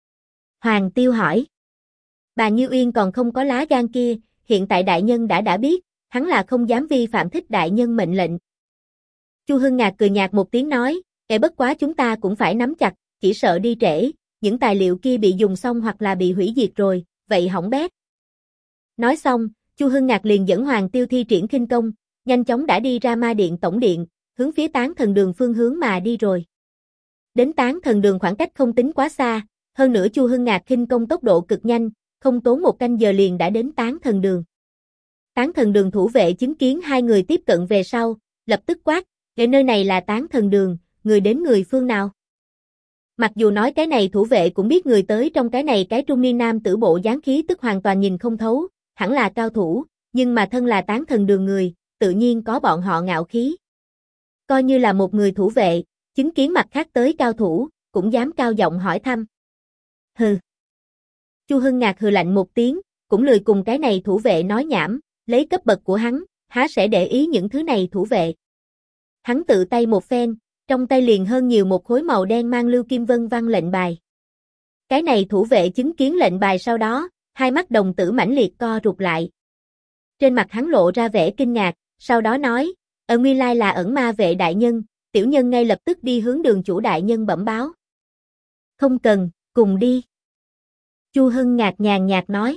Hoàng Tiêu hỏi. Bà Như Uyên còn không có lá gan kia, hiện tại đại nhân đã biết, hắn là không dám vi phạm Thích đại nhân mệnh lệnh. Chu Hưng Ngạc cười nhạt một tiếng nói, bất quá chúng ta cũng phải nắm chặt, chỉ sợ đi trễ, những tài liệu kia bị dùng xong hoặc là bị hủy diệt rồi, vậy hỏng bét. Nói xong, Chu Hưng Ngạc liền dẫn Hoàng Tiêu thi triển khinh công, nhanh chóng đã đi ra Ma Điện tổng điện, hướng phía Tán Thần Đường phương hướng mà đi rồi. Đến Tán Thần Đường khoảng cách không tính quá xa, hơn nữa Chu Hưng Ngạc khinh công tốc độ cực nhanh, không tốn một canh giờ liền đã đến Tán Thần Đường. Tán Thần Đường thủ vệ chứng kiến hai người tiếp cận về sau, lập tức quát, nơi này là Tán Thần Đường, người đến người phương nào? Mặc dù nói cái này thủ vệ cũng biết người tới trong cái này cái trung niên nam tử bộ dáng khí tức hoàn toàn nhìn không thấu, hẳn là cao thủ, nhưng mà thân là Tán Thần Đường người, tự nhiên có bọn họ ngạo khí. Coi như là một người thủ vệ, chứng kiến mặt khác tới cao thủ, cũng dám cao giọng hỏi thăm. Hừ. Chu Hưng Ngạc hừ lạnh một tiếng, cũng lười cùng cái này thủ vệ nói nhảm, lấy cấp bậc của hắn, há sẽ để ý những thứ này thủ vệ. Hắn tự tay một phen, trong tay liền hơn nhiều một khối màu đen mang lưu kim vân văng lệnh bài. Cái này thủ vệ chứng kiến lệnh bài sau đó, hai mắt đồng tử mãnh liệt co rụt lại. Trên mặt hắn lộ ra vẻ kinh ngạc, sau đó nói, nguyên lai là ẩn ma vệ đại nhân, tiểu nhân ngay lập tức đi hướng đường chủ đại nhân bẩm báo. Không cần, cùng đi. Chu Hưng Ngạc nhàn nhạt nói.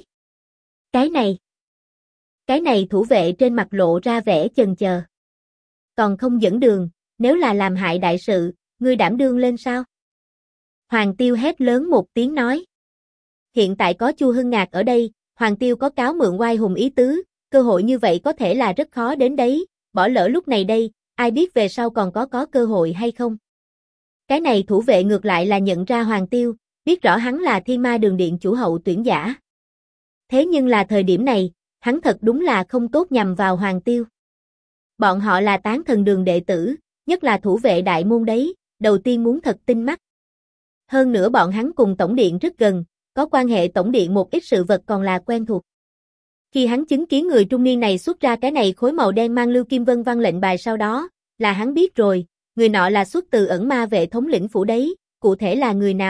Cái này thủ vệ trên mặt lộ ra vẻ chần chờ. Còn không dẫn đường, nếu là làm hại đại sự, ngươi đảm đương lên sao? Hoàng Tiêu hét lớn một tiếng nói. Hiện tại có Chu Hưng Ngạc ở đây, Hoàng Tiêu có cáo mượn oai hùng ý tứ, cơ hội như vậy có thể là rất khó đến đấy, bỏ lỡ lúc này đây, ai biết về sau còn có cơ hội hay không? Cái này thủ vệ ngược lại là nhận ra Hoàng Tiêu, biết rõ hắn là Thiên Ma Đường điện chủ hậu tuyển giả. Thế nhưng là thời điểm này, hắn thật đúng là không tốt nhằm vào Hoàng Tiêu. Bọn họ là Tán Thần Đường đệ tử, nhất là thủ vệ đại môn đấy, đầu tiên muốn thật tinh mắt. Hơn nữa bọn hắn cùng tổng điện rất gần, có quan hệ tổng điện một ít sự vật còn là quen thuộc. Khi hắn chứng kiến người trung niên này xuất ra cái này khối màu đen mang lưu kim vân văng lệnh bài sau đó, là hắn biết rồi, người nọ là xuất từ ẩn ma vệ thống lĩnh phủ đấy, cụ thể là người nào,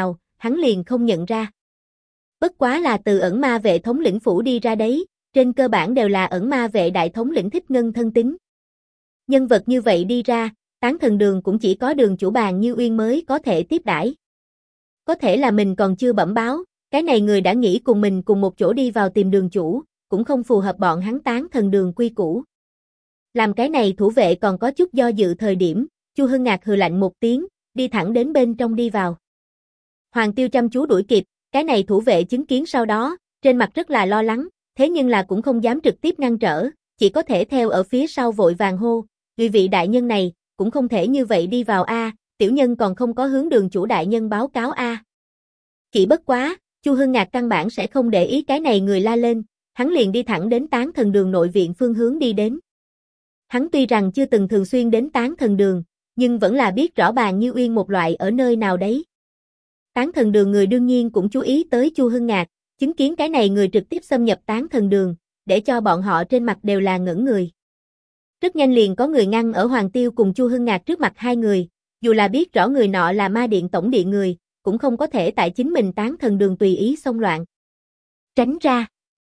hắn liền không nhận ra. Bất quá là từ ẩn ma vệ thống lĩnh phủ đi ra đấy, trên cơ bản đều là ẩn ma vệ đại thống lĩnh Thích Ngân thân tín. Nhân vật như vậy đi ra, Tán Thần Đường cũng chỉ có đường chủ Bàn Như Uyên mới có thể tiếp đãi. Có thể là mình còn chưa bẩm báo, cái này người đã nghĩ cùng mình cùng một chỗ đi vào tìm đường chủ, cũng không phù hợp bọn hắn Tán Thần Đường quy củ. Làm cái này thủ vệ còn có chút do dự thời điểm, Chu Hưng Ngạc hừ lạnh một tiếng, đi thẳng đến bên trong đi vào. Hoàng Tiêu chăm chú đuổi kịp, cái này thủ vệ chứng kiến sau đó, trên mặt rất là lo lắng, thế nhưng là cũng không dám trực tiếp ngăn trở, chỉ có thể theo ở phía sau vội vàng hô, "Vị vị đại nhân này, cũng không thể như vậy đi vào a, tiểu nhân còn không có hướng đường chủ đại nhân báo cáo a." Chỉ bất quá, Chu Hưng Ngạc căn bản sẽ không để ý cái này người la lên, hắn liền đi thẳng đến Tán Thần Đường nội viện phương hướng đi đến. Hắn tuy rằng chưa từng thường xuyên đến Tán Thần Đường, nhưng vẫn là biết rõ Bàn Như Uyên một loại ở nơi nào đấy. Tán Thần Đường người đương nhiên cũng chú ý tới Chu Hưng Ngạc, chứng kiến cái này người trực tiếp xâm nhập Tán Thần Đường, để cho bọn họ trên mặt đều là ngẩn người. Rất nhanh liền có người ngăn ở Hoàng Tiêu cùng Chu Hưng Ngạc trước mặt hai người, dù là biết rõ người nọ là Ma Điện tổng điện người, cũng không có thể tại chính mình Tán Thần Đường tùy ý xông loạn. Tránh ra.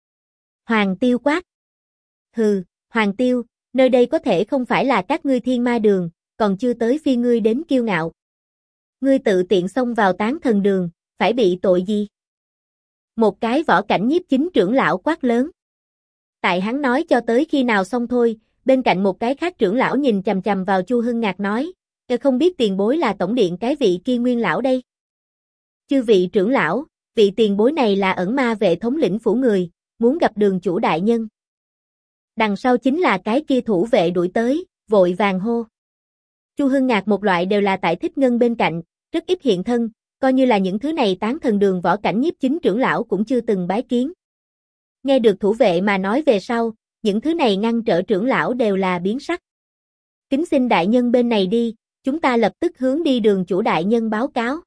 Hoàng Tiêu quát. Hừ, Hoàng Tiêu, nơi đây có thể không phải là các ngươi Thiên Ma Đường, còn chưa tới phi ngươi đến kiêu ngạo. Ngươi tự tiện xông vào Tán Thần Đường, phải bị tội gì? Một cái võ cảnh nhiếp chính trưởng lão quát lớn. Tại hắn nói cho tới khi nào xong thôi, bên cạnh một cái khác trưởng lão nhìn chằm chằm vào Chu Hưng Ngạc nói, không biết tiền bối là tổng điện cái vị kia nguyên lão đây. Chư vị trưởng lão, vị tiền bối này là ẩn ma vệ thống lĩnh phủ người, muốn gặp đường chủ đại nhân. Đằng sau chính là cái kia thủ vệ đuổi tới, vội vàng hô. Chu Hưng Ngạc một loại đều là tại Thích Ngân bên cạnh, rất ít hiện thân, coi như là những thứ này Tán Thần Đường võ cảnh nhiếp chính trưởng lão cũng chưa từng bái kiến. Nghe được thủ vệ mà nói về sau, những thứ này ngăn trở trưởng lão đều là biến sắc. Kính xin đại nhân bên này đi, chúng ta lập tức hướng đi đường chủ đại nhân báo cáo.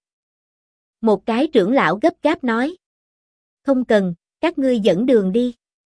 Một cái trưởng lão gấp gáp nói. Không cần, các ngươi dẫn đường đi.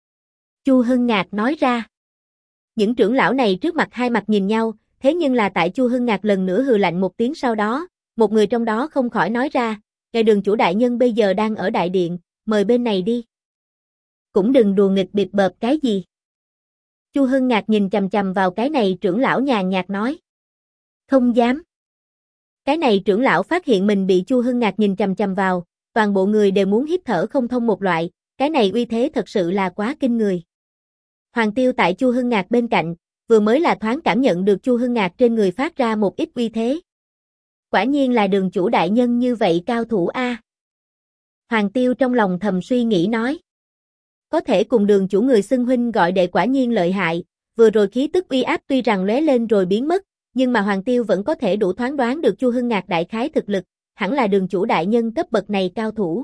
Chu Hưng Ngạc nói ra. Những trưởng lão này trước mặt hai mặt nhìn nhau, thế nhưng là tại Chu Hưng Ngạc lần nữa hừ lạnh một tiếng sau đó, một người trong đó không khỏi nói ra, ngài đường chủ đại nhân bây giờ đang ở đại điện, mời bên này đi. Cũng đừng đùa nghịch bịp bợp cái gì. Chu Hưng Ngạc nhìn chằm chằm vào cái này trưởng lão nhàn nhạt nói. Không dám. Cái này trưởng lão phát hiện mình bị Chu Hưng Ngạc nhìn chằm chằm vào, toàn bộ người đều muốn hít thở không thông một loại, cái này uy thế thật sự là quá kinh người. Hoàng Tiêu tại Chu Hưng Ngạc bên cạnh, vừa mới là thoáng cảm nhận được Chu Hưng Ngạc trên người phát ra một ít uy thế. Quả nhiên là đường chủ đại nhân như vậy cao thủ a. Hoàng Tiêu trong lòng thầm suy nghĩ nói. Có thể cùng đường chủ người xưng huynh gọi đệ quả nhiên lợi hại, vừa rồi khí tức uy áp tuy rằng lóe lên rồi biến mất, nhưng mà Hoàng Tiêu vẫn có thể đủ thoáng đoán được Chu Hưng Ngạc đại khái thực lực, hẳn là đường chủ đại nhân cấp bậc này cao thủ.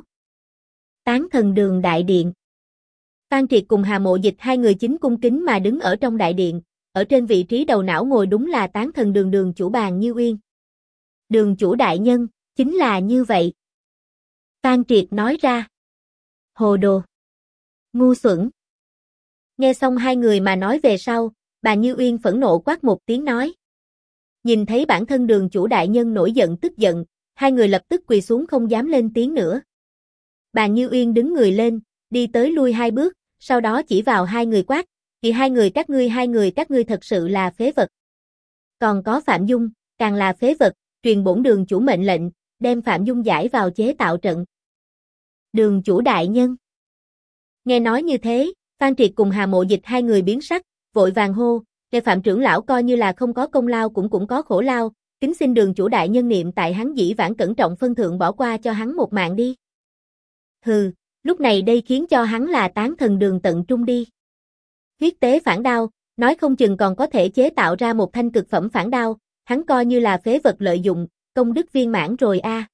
Tán Thần Đường đại điện. Phan Triệt cùng Hà Mộ Dịch hai người chính cung kính mà đứng ở trong đại điện, ở trên vị trí đầu não ngồi đúng là Tán Thần Đường đường chủ Bàn Như Uyên. Đường chủ đại nhân, chính là như vậy. Phan Triệt nói ra. Hồ đồ. Ngu xuẩn. Nghe xong hai người mà nói về sau, Bàn Như Uyên phẫn nộ quát một tiếng nói. Nhìn thấy bản thân đường chủ đại nhân nổi giận tức giận, hai người lập tức quỳ xuống không dám lên tiếng nữa. Bàn Như Uyên đứng người lên, đi tới lui hai bước, sau đó chỉ vào hai người quát, thì hai người các ngươi thật sự là phế vật. Còn có Phạm Dung, càng là phế vật, truyền bổn đường chủ mệnh lệnh, đem Phạm Dung giải vào chế tạo trận. Đường chủ đại nhân. Nghe nói như thế, Phan Triệt cùng Hà Mộ Dịch hai người biến sắc, vội vàng hô, để Phạm trưởng lão coi như là không có công lao cũng có khổ lao, kính xin đường chủ đại nhân niệm tại hắn dĩ vãng cẩn trọng phân thượng bỏ qua cho hắn một mạng đi. Hừ, lúc này đây khiến cho hắn là Tán Thần Đường tận trung đi. Huyết tế phản đao, nói không chừng còn có thể chế tạo ra một thanh cực phẩm phản đao, hắn coi như là phế vật lợi dụng, công đức viên mãn rồi a.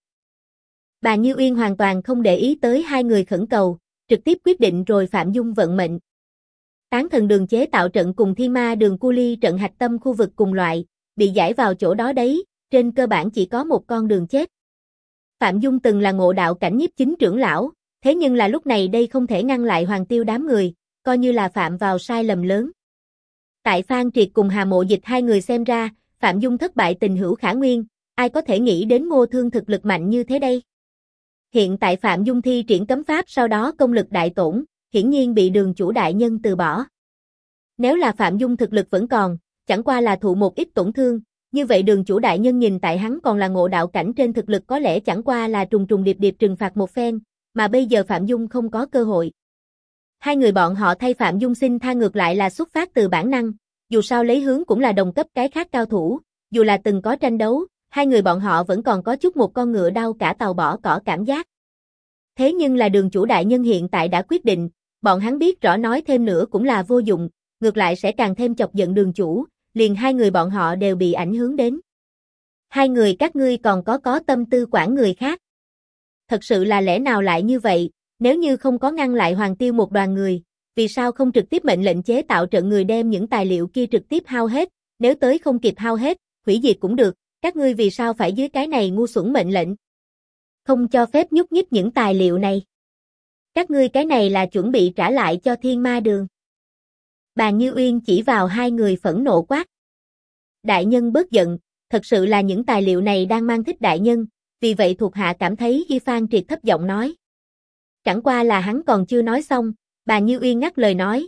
Bà Như Uyên hoàn toàn không để ý tới hai người khẩn cầu, trực tiếp quyết định rồi Phạm Dung vận mệnh. Tán Thần Đường chế tạo trận cùng Thiên Ma Đường cu ly trận hạch tâm khu vực cùng loại, bị giải vào chỗ đó đấy, trên cơ bản chỉ có một con đường chết. Phạm Dung từng là ngộ đạo cảnh nhiếp chính trưởng lão, thế nhưng là lúc này đây không thể ngăn lại Hoàng Tiêu đám người, coi như là phạm vào sai lầm lớn. Tại Phan Triệt cùng Hà Mộ Dịch hai người xem ra, Phạm Dung thất bại tình hữu khả nguyên, ai có thể nghĩ đến Ngô Thương thực lực mạnh như thế đây? Hiện tại Phạm Dung thi triển cấm pháp sau đó công lực đại tổn, hiển nhiên bị đường chủ đại nhân từ bỏ. Nếu là Phạm Dung thực lực vẫn còn, chẳng qua là thụ một ít tổn thương, như vậy đường chủ đại nhân nhìn tại hắn còn là ngộ đạo cảnh trên thực lực có lẽ chẳng qua là trùng trùng điệp điệp trừng phạt một phen, mà bây giờ Phạm Dung không có cơ hội. Hai người bọn họ thay Phạm Dung xin tha ngược lại là xuất phát từ bản năng, dù sao lấy hướng cũng là đồng cấp cái khác cao thủ, dù là từng có tranh đấu, hai người bọn họ vẫn còn có chút một con ngựa đau cả tàu bỏ cỏ cảm giác. Thế nhưng là đường chủ đại nhân hiện tại đã quyết định, bọn hắn biết rõ nói thêm nữa cũng là vô dụng, ngược lại sẽ càng thêm chọc giận đường chủ, liền hai người bọn họ đều bị ảnh hưởng đến. Hai người các ngươi còn có tâm tư quản người khác. Thật sự là lẽ nào lại như vậy, nếu như không có ngăn lại Hoàng Tiêu một đoàn người, vì sao không trực tiếp mệnh lệnh chế tạo trận người đem những tài liệu kia trực tiếp hao hết, nếu tới không kịp hao hết, hủy diệt cũng được, các ngươi vì sao phải dưới cái này ngu xuẩn mệnh lệnh? Không cho phép nhúc nhích những tài liệu này. Các ngươi cái này là chuẩn bị trả lại cho Thiên Ma Đường. Bàn Như Uyên chỉ vào hai người phẫn nộ quát. Đại nhân bớt giận, thật sự là những tài liệu này đang mang thích đại nhân, vì vậy thuộc hạ cảm thấy Y Phan Triệt thấp giọng nói. Chẳng qua là hắn còn chưa nói xong, Bàn Như Uyên ngắt lời nói,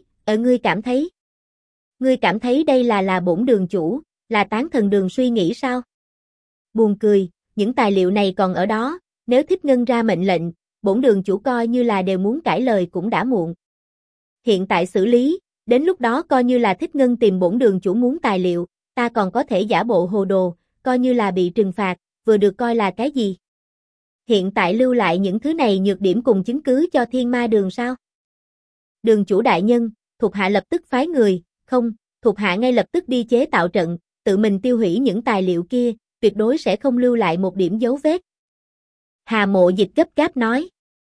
ngươi cảm thấy đây là bổn đường chủ, là Tán Thần Đường suy nghĩ sao? Buồn cười, những tài liệu này còn ở đó, nếu Thích Ngân ra mệnh lệnh, bổn đường chủ coi như là đều muốn cãi lời cũng đã muộn. Hiện tại xử lý, đến lúc đó coi như là Thích Ngân tìm bổn đường chủ muốn tài liệu, ta còn có thể giả bộ hồ đồ, coi như là bị trừng phạt, vừa được coi là cái gì? Hiện tại lưu lại những thứ này nhược điểm cùng chứng cứ cho Thiên Ma Đường sao? Đường chủ đại nhân, thuộc hạ lập tức phái người, không, thuộc hạ ngay lập tức đi chế tạo trận, tự mình tiêu hủy những tài liệu kia, tuyệt đối sẽ không lưu lại một điểm dấu vết. Hà Mộ Dịch gấp gáp nói.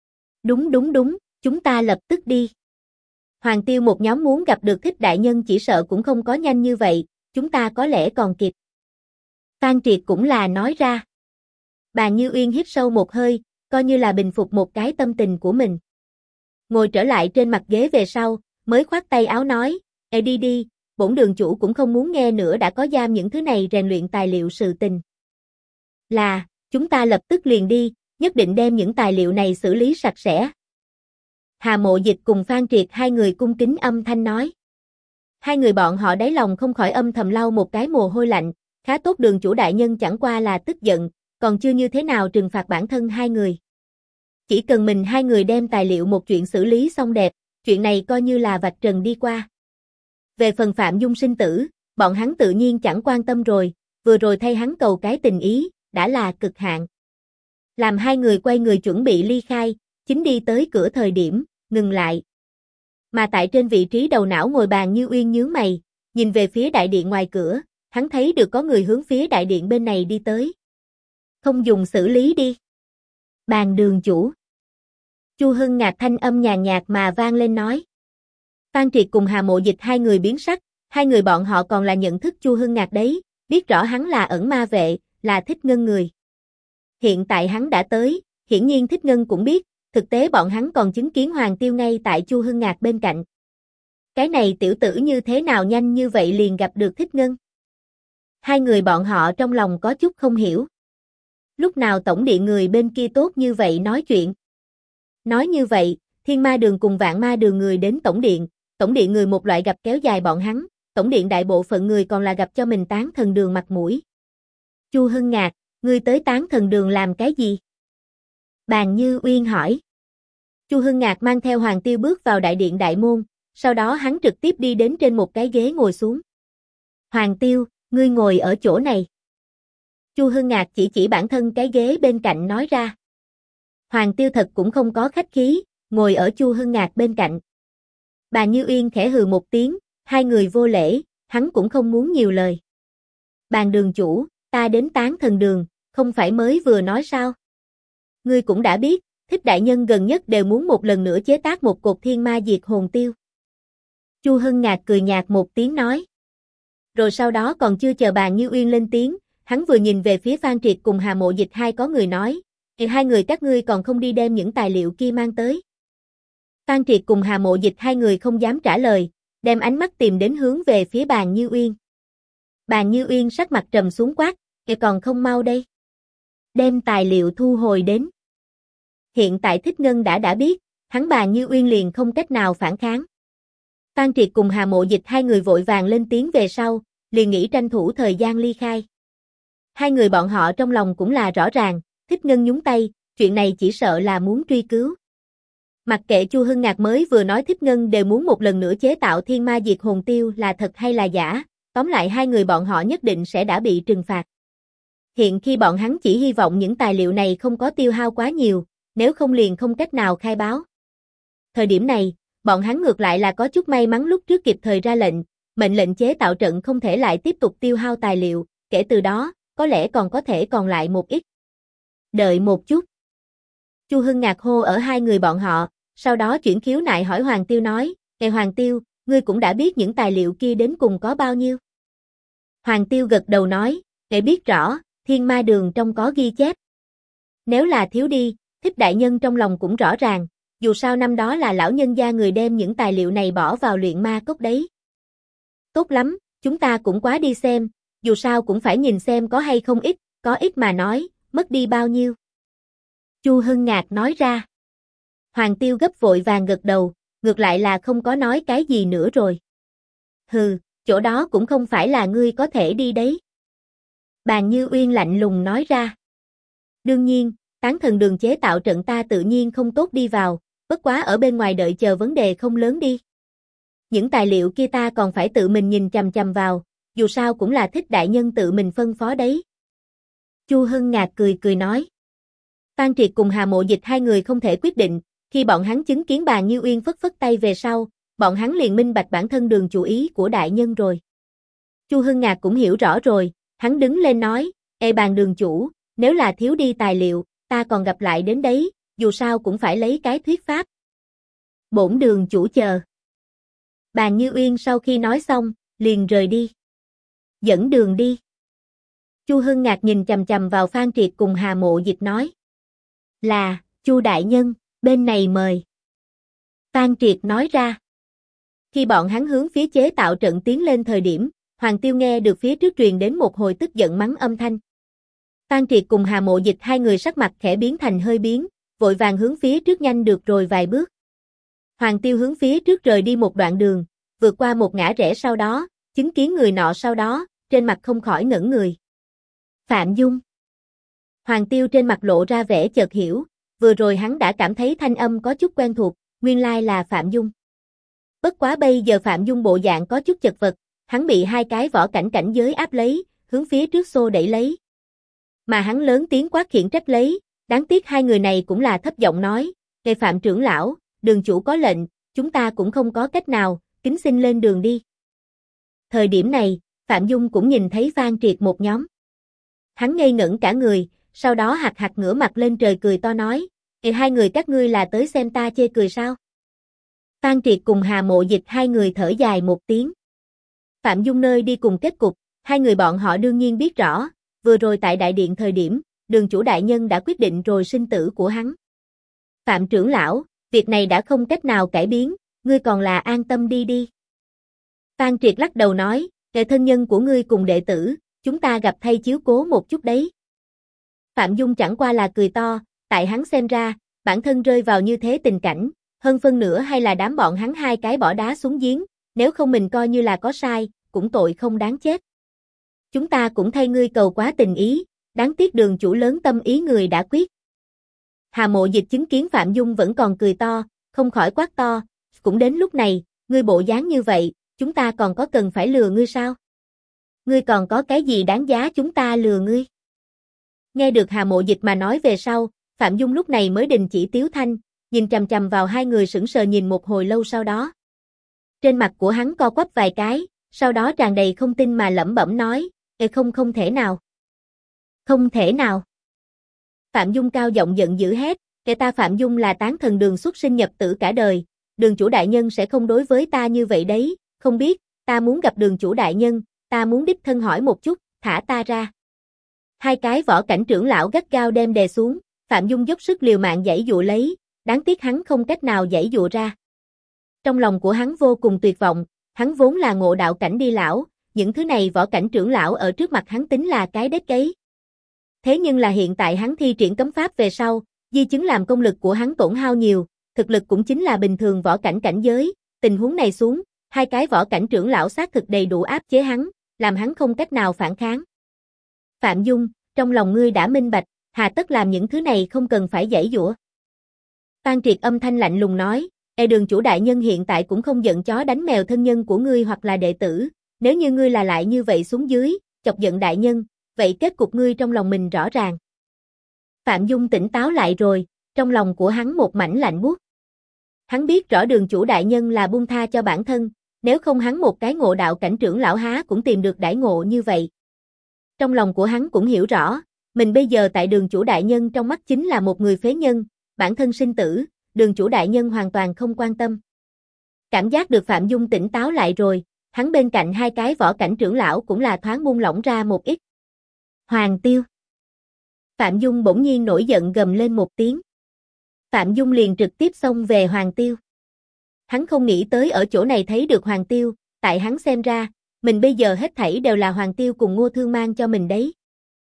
Đúng, chúng ta lập tức đi. Hoàng Tiêu một nhóm muốn gặp được Thích đại nhân chỉ sợ cũng không có nhanh như vậy, chúng ta có lẽ còn kịp. Phan Triệt cũng là nói ra. Bàn Như Uyên hít sâu một hơi, coi như là bình phục một cái tâm tình của mình. Ngồi trở lại trên mặt ghế về sau, mới khoát tay áo nói, đi, bổn đường chủ cũng không muốn nghe nữa đã có giam những thứ này rèn luyện tài liệu sự tình. Là, chúng ta lập tức liền đi, nhất định đem những tài liệu này xử lý sạch sẽ. Hà Mộ Dịch cùng Phan Triệt hai người cung kính âm thanh nói. Hai người bọn họ đáy lòng không khỏi âm thầm lau một cái mồ hôi lạnh, khá tốt đường chủ đại nhân chẳng qua là tức giận, còn chưa như thế nào trừng phạt bản thân hai người. Chỉ cần mình hai người đem tài liệu một chuyện xử lý xong đẹp, chuyện này coi như là vạch trần đi qua. Về phần Phạm Dung sinh tử, bọn hắn tự nhiên chẳng quan tâm rồi, vừa rồi thay hắn cầu cái tình ý, đã là cực hạn. Làm hai người quay người chuẩn bị ly khai, chính đi tới cửa thời điểm, ngừng lại. Mà tại trên vị trí đầu não ngồi Bàn Như Uyên nhướng mày, nhìn về phía đại điện ngoài cửa, hắn thấy được có người hướng phía đại điện bên này đi tới. Không dùng xử lý đi. Bàn đường chủ. Chu Hưng Ngạc thanh âm nhàn nhạt mà vang lên nói. Phan Triệt cùng Hà Mộ Dịch hai người biến sắc, hai người bọn họ còn là nhận thức Chu Hưng Ngạc đấy, biết rõ hắn là ẩn ma vệ, là Thích Ngân người. Hiện tại hắn đã tới, hiển nhiên Thích Ngân cũng biết, thực tế bọn hắn còn chứng kiến Hoàng Tiêu ngay tại Chu Hưng Ngạc bên cạnh. Cái này tiểu tử như thế nào nhanh như vậy liền gặp được Thích Ngân? Hai người bọn họ trong lòng có chút không hiểu. Lúc nào tổng điện người bên kia tốt như vậy nói chuyện? Nói như vậy, Thiên Ma Đường cùng Vạn Ma Đường người đến tổng điện người một loại gặp kéo dài bọn hắn, tổng điện đại bộ phận người còn là gặp cho mình Tán Thần Đường mặt mũi. Chu Hưng Ngạc, ngươi tới Tán Thần Đường làm cái gì? Bàn Như Uyên hỏi. Chu Hưng Ngạc mang theo Hoàng Tiêu bước vào đại điện đại môn, sau đó hắn trực tiếp đi đến trên một cái ghế ngồi xuống. Hoàng Tiêu, ngươi ngồi ở chỗ này. Chu Hưng Ngạc chỉ bản thân cái ghế bên cạnh nói ra. Hoàng Tiêu thật cũng không có khách khí, ngồi ở Chu Hưng Ngạc bên cạnh. Bàn Như Uyên khẽ hừ một tiếng, hai người vô lễ, hắn cũng không muốn nhiều lời. Bàn đường chủ, ta đến Tán Thần Đường, không phải mới vừa nói sao? Ngươi cũng đã biết, Thích đại nhân gần nhất đều muốn một lần nữa chế tác một cột thiên ma diệt hồn tiêu. Chu Hưng Ngạc cười nhạt một tiếng nói. Rồi sau đó còn chưa chờ Bàn Như Uyên lên tiếng, hắn vừa nhìn về phía Phan Triệt cùng Hà Mộ Dịch hai có người nói, thì hai người các ngươi còn không đi đem những tài liệu kia mang tới. Phan Triệt cùng Hà Mộ Dịch hai người không dám trả lời, đem ánh mắt tìm đến hướng về phía Bàn Như Uyên. Bàn Như Uyên sắc mặt trầm xuống quát, còn không mau đây. Đem tài liệu thu hồi đến. Hiện tại Thích Ngân đã biết, hắn Bàn Như Uyên liền không cách nào phản kháng. Phan Triệt cùng Hà Mộ Dịch hai người vội vàng lên tiếng về sau, liền nghĩ tranh thủ thời gian ly khai. Hai người bọn họ trong lòng cũng là rõ ràng, Thích Ngân nhúng tay, chuyện này chỉ sợ là muốn truy cứu. Mặc kệ Chu Hưng Ngạc mới vừa nói Thích Ngân đều muốn một lần nữa chế tạo thiên ma diệt hồn tiêu là thật hay là giả, tóm lại hai người bọn họ nhất định sẽ đã bị trừng phạt. Hiện khi bọn hắn chỉ hy vọng những tài liệu này không có tiêu hao quá nhiều, nếu không liền không cách nào khai báo. Thời điểm này, bọn hắn ngược lại là có chút may mắn lúc trước kịp thời ra lệnh, mệnh lệnh chế tạo trận không thể lại tiếp tục tiêu hao tài liệu, kể từ đó, có lẽ còn có thể còn lại một ít. Đợi một chút. Chu Hưng Ngạc hô ở hai người bọn họ, sau đó chuyển khiếu nại hỏi Hoàng Tiêu nói, Hoàng Tiêu, ngươi cũng đã biết những tài liệu kia đến cùng có bao nhiêu. Hoàng Tiêu gật đầu nói, biết rõ, thiên ma đường trong có ghi chép. Nếu là thiếu đi, Thích đại nhân trong lòng cũng rõ ràng, dù sao năm đó là lão nhân gia người đem những tài liệu này bỏ vào luyện ma cốc đấy. Tốt lắm, chúng ta cũng quá đi xem, dù sao cũng phải nhìn xem có hay không ít, có ít mà nói, mất đi bao nhiêu. Chu Hưng Ngạc nói ra. Hoàng Tiêu gấp vội vàng gật đầu, ngược lại là không có nói cái gì nữa rồi. Hừ, chỗ đó cũng không phải là ngươi có thể đi đấy. Bàn Như Uyên lạnh lùng nói ra. Đương nhiên, Tán Thần Đường chế tạo trận ta tự nhiên không tốt đi vào, bất quá ở bên ngoài đợi chờ vấn đề không lớn đi. Những tài liệu kia ta còn phải tự mình nhìn chằm chằm vào, dù sao cũng là Thích đại nhân tự mình phân phó đấy. Chu Hưng Ngạc cười cười nói. Phan Triệt cùng Hà Mộ Dịch hai người không thể quyết định, khi bọn hắn chứng kiến Bàn Như Uyên phất phất tay về sau, bọn hắn liền minh bạch bản thân đường chủ ý của đại nhân rồi. Chu Hưng Ngạc cũng hiểu rõ rồi, hắn đứng lên nói, Bàn đường chủ, nếu là thiếu đi tài liệu, ta còn gặp lại đến đấy, dù sao cũng phải lấy cái thuyết pháp. Bổn đường chủ chờ. Bàn Như Uyên sau khi nói xong, liền rời đi. Dẫn đường đi. Chu Hưng Ngạc nhìn chằm chằm vào Phan Triệt cùng Hà Mộ Dịch nói. Là, Chu đại nhân, bên này mời. Phan Triệt nói ra. Khi bọn hắn hướng phía chế tạo trận tiến lên thời điểm, Hoàng Tiêu nghe được phía trước truyền đến một hồi tức giận mắng âm thanh. Phan Triệt cùng Hà Mộ Dịch hai người sắc mặt khẽ biến thành hơi biến, vội vàng hướng phía trước nhanh được rồi vài bước. Hoàng Tiêu hướng phía trước rời đi một đoạn đường, vượt qua một ngã rẽ sau đó, chứng kiến người nọ sau đó, trên mặt không khỏi ngẩn người. Phạm Dung. Hoàng Tiêu trên mặt lộ ra vẻ chợt hiểu, vừa rồi hắn đã cảm thấy thanh âm có chút quen thuộc, nguyên lai là Phạm Dung. Bất quá bây giờ Phạm Dung bộ dạng có chút chật vật, hắn bị hai cái võ cảnh cảnh giới áp lấy, hướng phía trước xô đẩy lấy. Mà hắn lớn tiếng quát khiển trách lấy, đáng tiếc hai người này cũng là thấp giọng nói, Phạm trưởng lão, đường chủ có lệnh, chúng ta cũng không có cách nào, kính xin lên đường đi. Thời điểm này, Phạm Dung cũng nhìn thấy Phan Triệt một nhóm. Hắn ngây ngẩn cả người, sau đó hạc hạc ngửa mặt lên trời cười to nói, hai người các ngươi là tới xem ta chê cười sao? Phan Triệt cùng Hà Mộ Dịch hai người thở dài một tiếng. Phạm Dung nơi đi cùng kết cục, hai người bọn họ đương nhiên biết rõ, vừa rồi tại đại điện thời điểm, đường chủ đại nhân đã quyết định rồi sinh tử của hắn. Phạm trưởng lão, việc này đã không cách nào cải biến, ngươi còn là an tâm đi đi. Phan Triệt lắc đầu nói, thân nhân của ngươi cùng đệ tử, chúng ta gặp thay chiếu cố một chút đấy. Phạm Dung chẳng qua là cười to, tại hắn xem ra, bản thân rơi vào như thế tình cảnh, hơn phân nửa hay là đám bọn hắn hai cái bỏ đá xuống giếng, nếu không mình coi như là có sai, cũng tội không đáng chết. Chúng ta cũng thay ngươi cầu quá tình ý, đáng tiếc đường chủ lớn tâm ý người đã quyết. Hà Mộ Dịch chứng kiến Phạm Dung vẫn còn cười to, không khỏi quát to, cũng đến lúc này, ngươi bộ dáng như vậy, chúng ta còn có cần phải lừa ngươi sao? Ngươi còn có cái gì đáng giá chúng ta lừa ngươi? Nghe được Hà Mộ Dịch mà nói về sau, Phạm Dung lúc này mới đình chỉ tiếu thanh, nhìn chằm chằm vào hai người sững sờ nhìn một hồi lâu sau đó. Trên mặt của hắn co quắp vài cái, sau đó tràn đầy không tin mà lẩm bẩm nói, không thể nào. Không thể nào. Phạm Dung cao giọng giận dữ hét, ta Phạm Dung là Tán Thần Đường xuất sinh nhập tử cả đời, đường chủ đại nhân sẽ không đối với ta như vậy đấy, không biết, ta muốn gặp đường chủ đại nhân, ta muốn đích thân hỏi một chút, thả ta ra. Hai cái võ cảnh trưởng lão gắt gao đem đè xuống, Phạm Dung dốc sức liều mạng giãy dụa lấy, đáng tiếc hắn không cách nào giãy dụa ra. Trong lòng của hắn vô cùng tuyệt vọng, hắn vốn là ngộ đạo cảnh đi lão, những thứ này võ cảnh trưởng lão ở trước mặt hắn tính là cái đếch cấy. Thế nhưng là hiện tại hắn thi triển cấm pháp về sau, Di chứng làm công lực của hắn tổn hao nhiều, thực lực cũng chính là bình thường võ cảnh cảnh giới, tình huống này xuống, hai cái võ cảnh trưởng lão xác thực đầy đủ áp chế hắn, làm hắn không cách nào phản kháng. Phạm Dung, trong lòng ngươi đã minh bạch, hà tất làm những thứ này không cần phải giãy giụa. Phan Triệt âm thanh lạnh lùng nói, Đường chủ đại nhân hiện tại cũng không giận chó đánh mèo thân nhân của ngươi hoặc là đệ tử, nếu như ngươi là lại như vậy xuống dưới, chọc giận đại nhân, vậy kết cục ngươi trong lòng mình rõ ràng. Phạm Dung tỉnh táo lại rồi, trong lòng của hắn một mảnh lạnh buốt. Hắn biết rõ đường chủ đại nhân là buông tha cho bản thân, nếu không hắn một cái ngộ đạo cảnh trưởng lão há cũng tìm được đãi ngộ như vậy. Trong lòng của hắn cũng hiểu rõ, mình bây giờ tại đường chủ đại nhân trong mắt chính là một người phế nhân, bản thân sinh tử, đường chủ đại nhân hoàn toàn không quan tâm. Cảm giác được Phạm Dung tỉnh táo lại rồi, hắn bên cạnh hai cái võ cảnh trưởng lão cũng là thoáng buông lỏng ra một ít. Hoàng Tiêu. Phạm Dung bỗng nhiên nổi giận gầm lên một tiếng. Phạm Dung liền trực tiếp xông về Hoàng Tiêu. Hắn không nghĩ tới ở chỗ này thấy được Hoàng Tiêu, tại hắn xem ra, mình bây giờ hết thảy đều là Hoàng Tiêu cùng Ngô Thương mang cho mình đấy.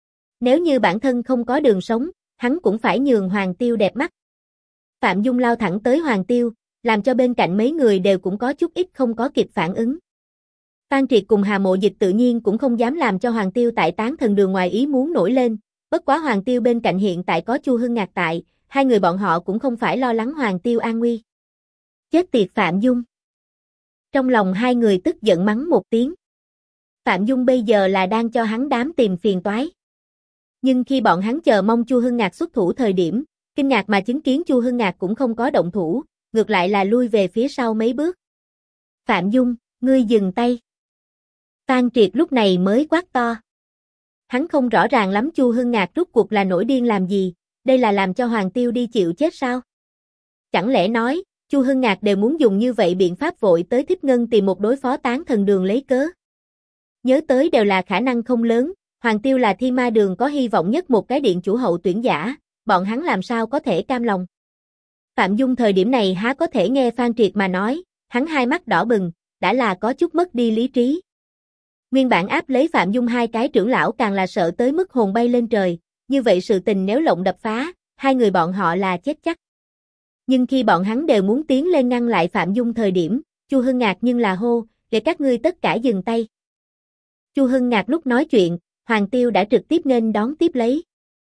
Nếu như bản thân không có đường sống, hắn cũng phải nhường Hoàng Tiêu đẹp mắt. Phạm Dung lao thẳng tới Hoàng Tiêu, làm cho bên cạnh mấy người đều cũng có chút ít không có kịp phản ứng. Phan Triệt cùng Hà Mộ Dịch tự nhiên cũng không dám làm cho Hoàng Tiêu tại Tán Thần Đường ngoài ý muốn nổi lên, bất quá Hoàng Tiêu bên cạnh hiện tại có Chu Hưng Ngạc tại, hai người bọn họ cũng không phải lo lắng Hoàng Tiêu an nguy. Chết tiệt Phạm Dung. Trong lòng hai người tức giận mắng một tiếng. Phạm Dung bây giờ là đang cho hắn đám tìm phiền toái. Nhưng khi bọn hắn chờ mong Chu Hưng Ngạc xuất thủ thời điểm, kinh ngạc mà chứng kiến Chu Hưng Ngạc cũng không có động thủ, ngược lại là lui về phía sau mấy bước. Phạm Dung, ngươi dừng tay. Phan Triệt lúc này mới quát to. Hắn không rõ ràng lắm Chu Hưng Ngạc rút cuộc là nổi điên làm gì, đây là làm cho Hoàng Tiêu đi chịu chết sao? Chẳng lẽ nói, Chu Hưng Ngạc đều muốn dùng như vậy biện pháp vội tới Thích Ngân tìm một đối phó Tán Thần Đường lấy cớ? Nhớ tới đều là khả năng không lớn, Hoàng Tiêu là Thiên Ma Đường có hy vọng nhất một cái điện chủ hậu tuyển giả, bọn hắn làm sao có thể cam lòng? Phạm Dung thời điểm này há có thể nghe Phan Triệt mà nói, hắn hai mắt đỏ bừng, đã là có chút mất đi lý trí. Nguyên bản áp lấy Phạm Dung hai cái trưởng lão càng là sợ tới mức hồn bay lên trời, như vậy sự tình nếu lộng đập phá, hai người bọn họ là chết chắc. Nhưng khi bọn hắn đều muốn tiến lên ngăn lại Phạm Dung thời điểm, Chu Hưng Ngạc nhưng là hô, để các ngươi tất cả dừng tay. Chu Hưng Ngạc lúc nói chuyện, Hoàng Tiêu đã trực tiếp nên đón tiếp lấy.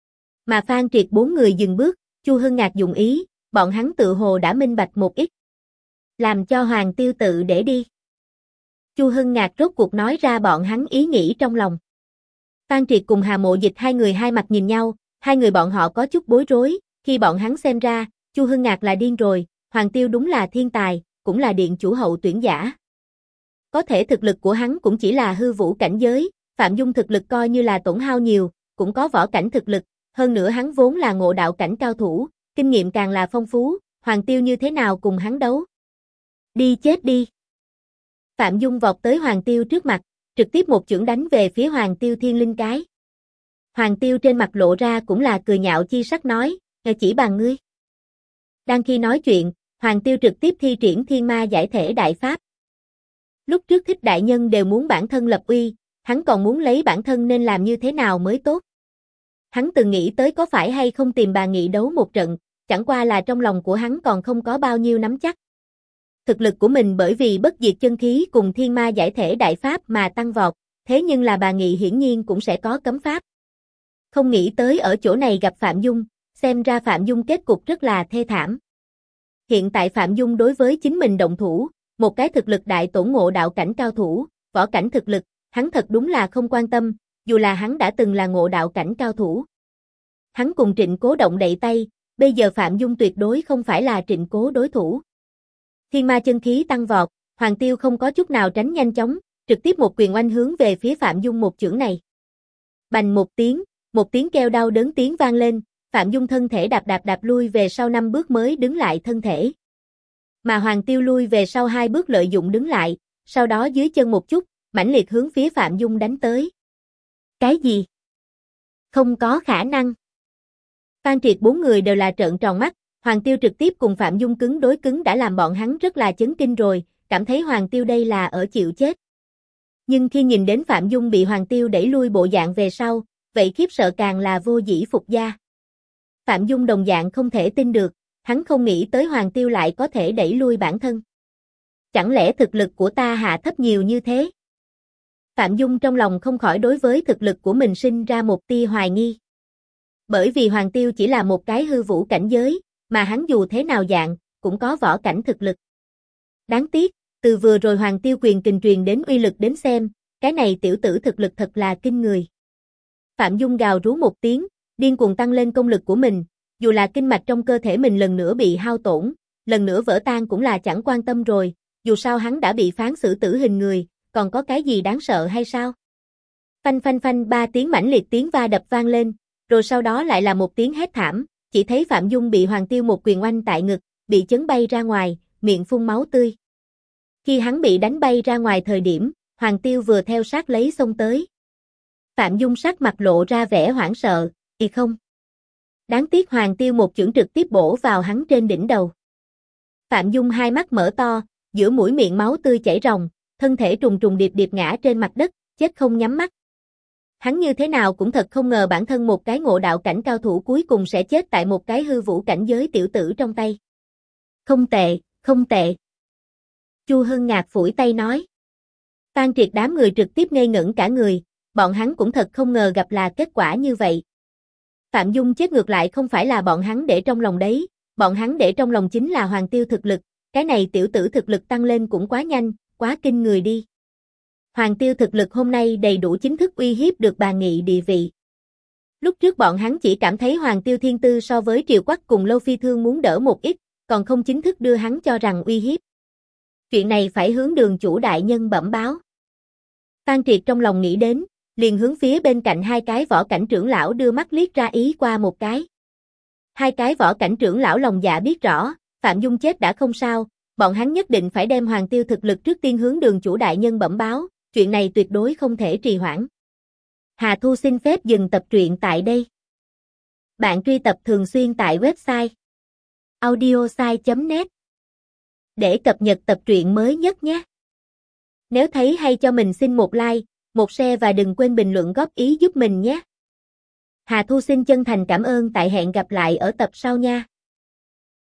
Mà Phan Triệt bốn người dừng bước, Chu Hưng Ngạc dùng ý, bọn hắn tự hồ đã minh bạch một ít. Làm cho Hoàng Tiêu tự để đi. Chu Hưng Ngạc rốt cuộc nói ra bọn hắn ý nghĩ trong lòng. Phan Triệt cùng Hà Mộ Dịch hai người hai mặt nhìn nhau, hai người bọn họ có chút bối rối, khi bọn hắn xem ra, Chu Hưng Ngạc là điên rồi, Hoàng Tiêu đúng là thiên tài, cũng là điện chủ hậu tuyển giả. Có thể thực lực của hắn cũng chỉ là hư vũ cảnh giới, Phạm Dung thực lực coi như là tổn hao nhiều, cũng có võ cảnh thực lực, hơn nữa hắn vốn là ngộ đạo cảnh cao thủ, kinh nghiệm càng là phong phú, Hoàng Tiêu như thế nào cùng hắn đấu? Đi chết đi! Phạm Dung vọt tới Hoàng Tiêu trước mặt, trực tiếp một chưởng đánh về phía Hoàng Tiêu thiên linh cái. Hoàng Tiêu trên mặt lộ ra cũng là cười nhạo chi sắc nói, chỉ bằng ngươi. Đang khi nói chuyện, Hoàng Tiêu trực tiếp thi triển Thiên Ma Giải Thể Đại Pháp. Lúc trước Thích đại nhân đều muốn bản thân lập uy, hắn còn muốn lấy bản thân nên làm như thế nào mới tốt. Hắn từng nghĩ tới có phải hay không tìm bà nghị đấu một trận, chẳng qua là trong lòng của hắn còn không có bao nhiêu nắm chắc. Thực lực của mình bởi vì bất diệt chân khí cùng Thiên Ma Giải Thể Đại Pháp mà tăng vọt, thế nhưng là bà nghị hiển nhiên cũng sẽ có cấm pháp. Không nghĩ tới ở chỗ này gặp Phạm Dung, xem ra Phạm Dung kết cục rất là thê thảm. Hiện tại Phạm Dung đối với chính mình động thủ, một cái thực lực đại tổn ngộ đạo cảnh cao thủ, võ cảnh thực lực, hắn thật đúng là không quan tâm, dù là hắn đã từng là ngộ đạo cảnh cao thủ. Hắn cùng Trịnh Cố động đậy tay, bây giờ Phạm Dung tuyệt đối không phải là Trịnh Cố đối thủ. Thiên ma chân khí tăng vọt, Hoàng Tiêu không có chút nào tránh nhanh chóng, trực tiếp một quyền oanh hướng về phía Phạm Dung một chưởng này. Bành một tiếng kêu đau đớn tiếng vang lên, Phạm Dung thân thể đạp lui về sau 5 bước mới đứng lại thân thể. Mà Hoàng Tiêu lui về sau 2 bước lợi dụng đứng lại, sau đó dưới chân một chút, mãnh liệt hướng phía Phạm Dung đánh tới. Cái gì? Không có khả năng. Phan Triệt bốn người đều là trợn tròn mắt, Hoàng Tiêu trực tiếp cùng Phạm Dung cứng đối cứng đã làm bọn hắn rất là chấn kinh rồi, cảm thấy Hoàng Tiêu đây là ở chịu chết. Nhưng khi nhìn đến Phạm Dung bị Hoàng Tiêu đẩy lui bộ dạng về sau, vậy khiếp sợ càng là vô dĩ phục gia. Phạm Dung đồng dạng không thể tin được, hắn không nghĩ tới Hoàng Tiêu lại có thể đẩy lui bản thân. Chẳng lẽ thực lực của ta hạ thấp nhiều như thế? Phạm Dung trong lòng không khỏi đối với thực lực của mình sinh ra một tia hoài nghi. Bởi vì Hoàng Tiêu chỉ là một cái hư vũ cảnh giới, mà hắn dù thế nào dạng, cũng có võ cảnh thực lực. Đáng tiếc, từ vừa rồi Hoàng Tiêu quyền kình truyền đến uy lực đến xem, cái này tiểu tử thực lực thật là kinh người. Phạm Dung gào rú một tiếng, điên cuồng tăng lên công lực của mình, dù là kinh mạch trong cơ thể mình lần nữa bị hao tổn, lần nữa vỡ tan cũng là chẳng quan tâm rồi, dù sao hắn đã bị phán xử tử hình người, còn có cái gì đáng sợ hay sao? Phanh phanh phanh 3 tiếng mãnh liệt tiếng va đập vang lên, rồi sau đó lại là một tiếng hét thảm, chỉ thấy Phạm Dung bị Hoàng Tiêu một quyền oanh tại ngực, bị chấn bay ra ngoài, miệng phun máu tươi. Khi hắn bị đánh bay ra ngoài thời điểm, Hoàng Tiêu vừa theo sát lấy xông tới. Phạm Dung sắc mặt lộ ra vẻ hoảng sợ, không. Đáng tiếc Hoàng Tiêu một chưởng trực tiếp bổ vào hắn trên đỉnh đầu. Phạm Dung hai mắt mở to, giữa mũi miệng máu tươi chảy ròng, thân thể trùng trùng điệp điệp ngã trên mặt đất, chết không nhắm mắt. Hắn như thế nào cũng thật không ngờ bản thân một cái ngộ đạo cảnh cao thủ cuối cùng sẽ chết tại một cái hư vũ cảnh giới tiểu tử trong tay. Không tệ, không tệ. Chu Hưng Ngạc phủi tay nói. Phan Triệt đám người trực tiếp ngây ngẩn cả người, bọn hắn cũng thật không ngờ gặp là kết quả như vậy. Phạm Dung chết ngược lại không phải là bọn hắn để trong lòng đấy, bọn hắn để trong lòng chính là Hoàng Tiêu thực lực, cái này tiểu tử thực lực tăng lên cũng quá nhanh, quá kinh người đi. Hoàng Tiêu thực lực hôm nay đầy đủ chính thức uy hiếp được Bà Nghị địa vị. Lúc trước bọn hắn chỉ cảm thấy Hoàng Tiêu thiên tư so với Triều Quắc cùng Lâu Phi Thương muốn đỡ một ít, còn không chính thức đưa hắn cho rằng uy hiếp. Chuyện này phải hướng Đường chủ đại nhân bẩm báo. Phan Triệt trong lòng nghĩ đến, liền hướng phía bên cạnh hai cái võ cảnh trưởng lão đưa mắt liếc ra ý qua một cái. Hai cái võ cảnh trưởng lão lòng dạ biết rõ, Phạm Dung chết đã không sao, bọn hắn nhất định phải đem Hoàng Tiêu thực lực trước tiên hướng Đường chủ đại nhân bẩm báo, chuyện này tuyệt đối không thể trì hoãn. Hà Thu xin phép dừng tập truyện tại đây. Bạn truy tập thường xuyên tại website audiosai.net để cập nhật tập truyện mới nhất nhé. Nếu thấy hay cho mình xin một like, một share và đừng quên bình luận góp ý giúp mình nhé. Hà Thu xin chân thành cảm ơn, tại hẹn gặp lại ở tập sau nha.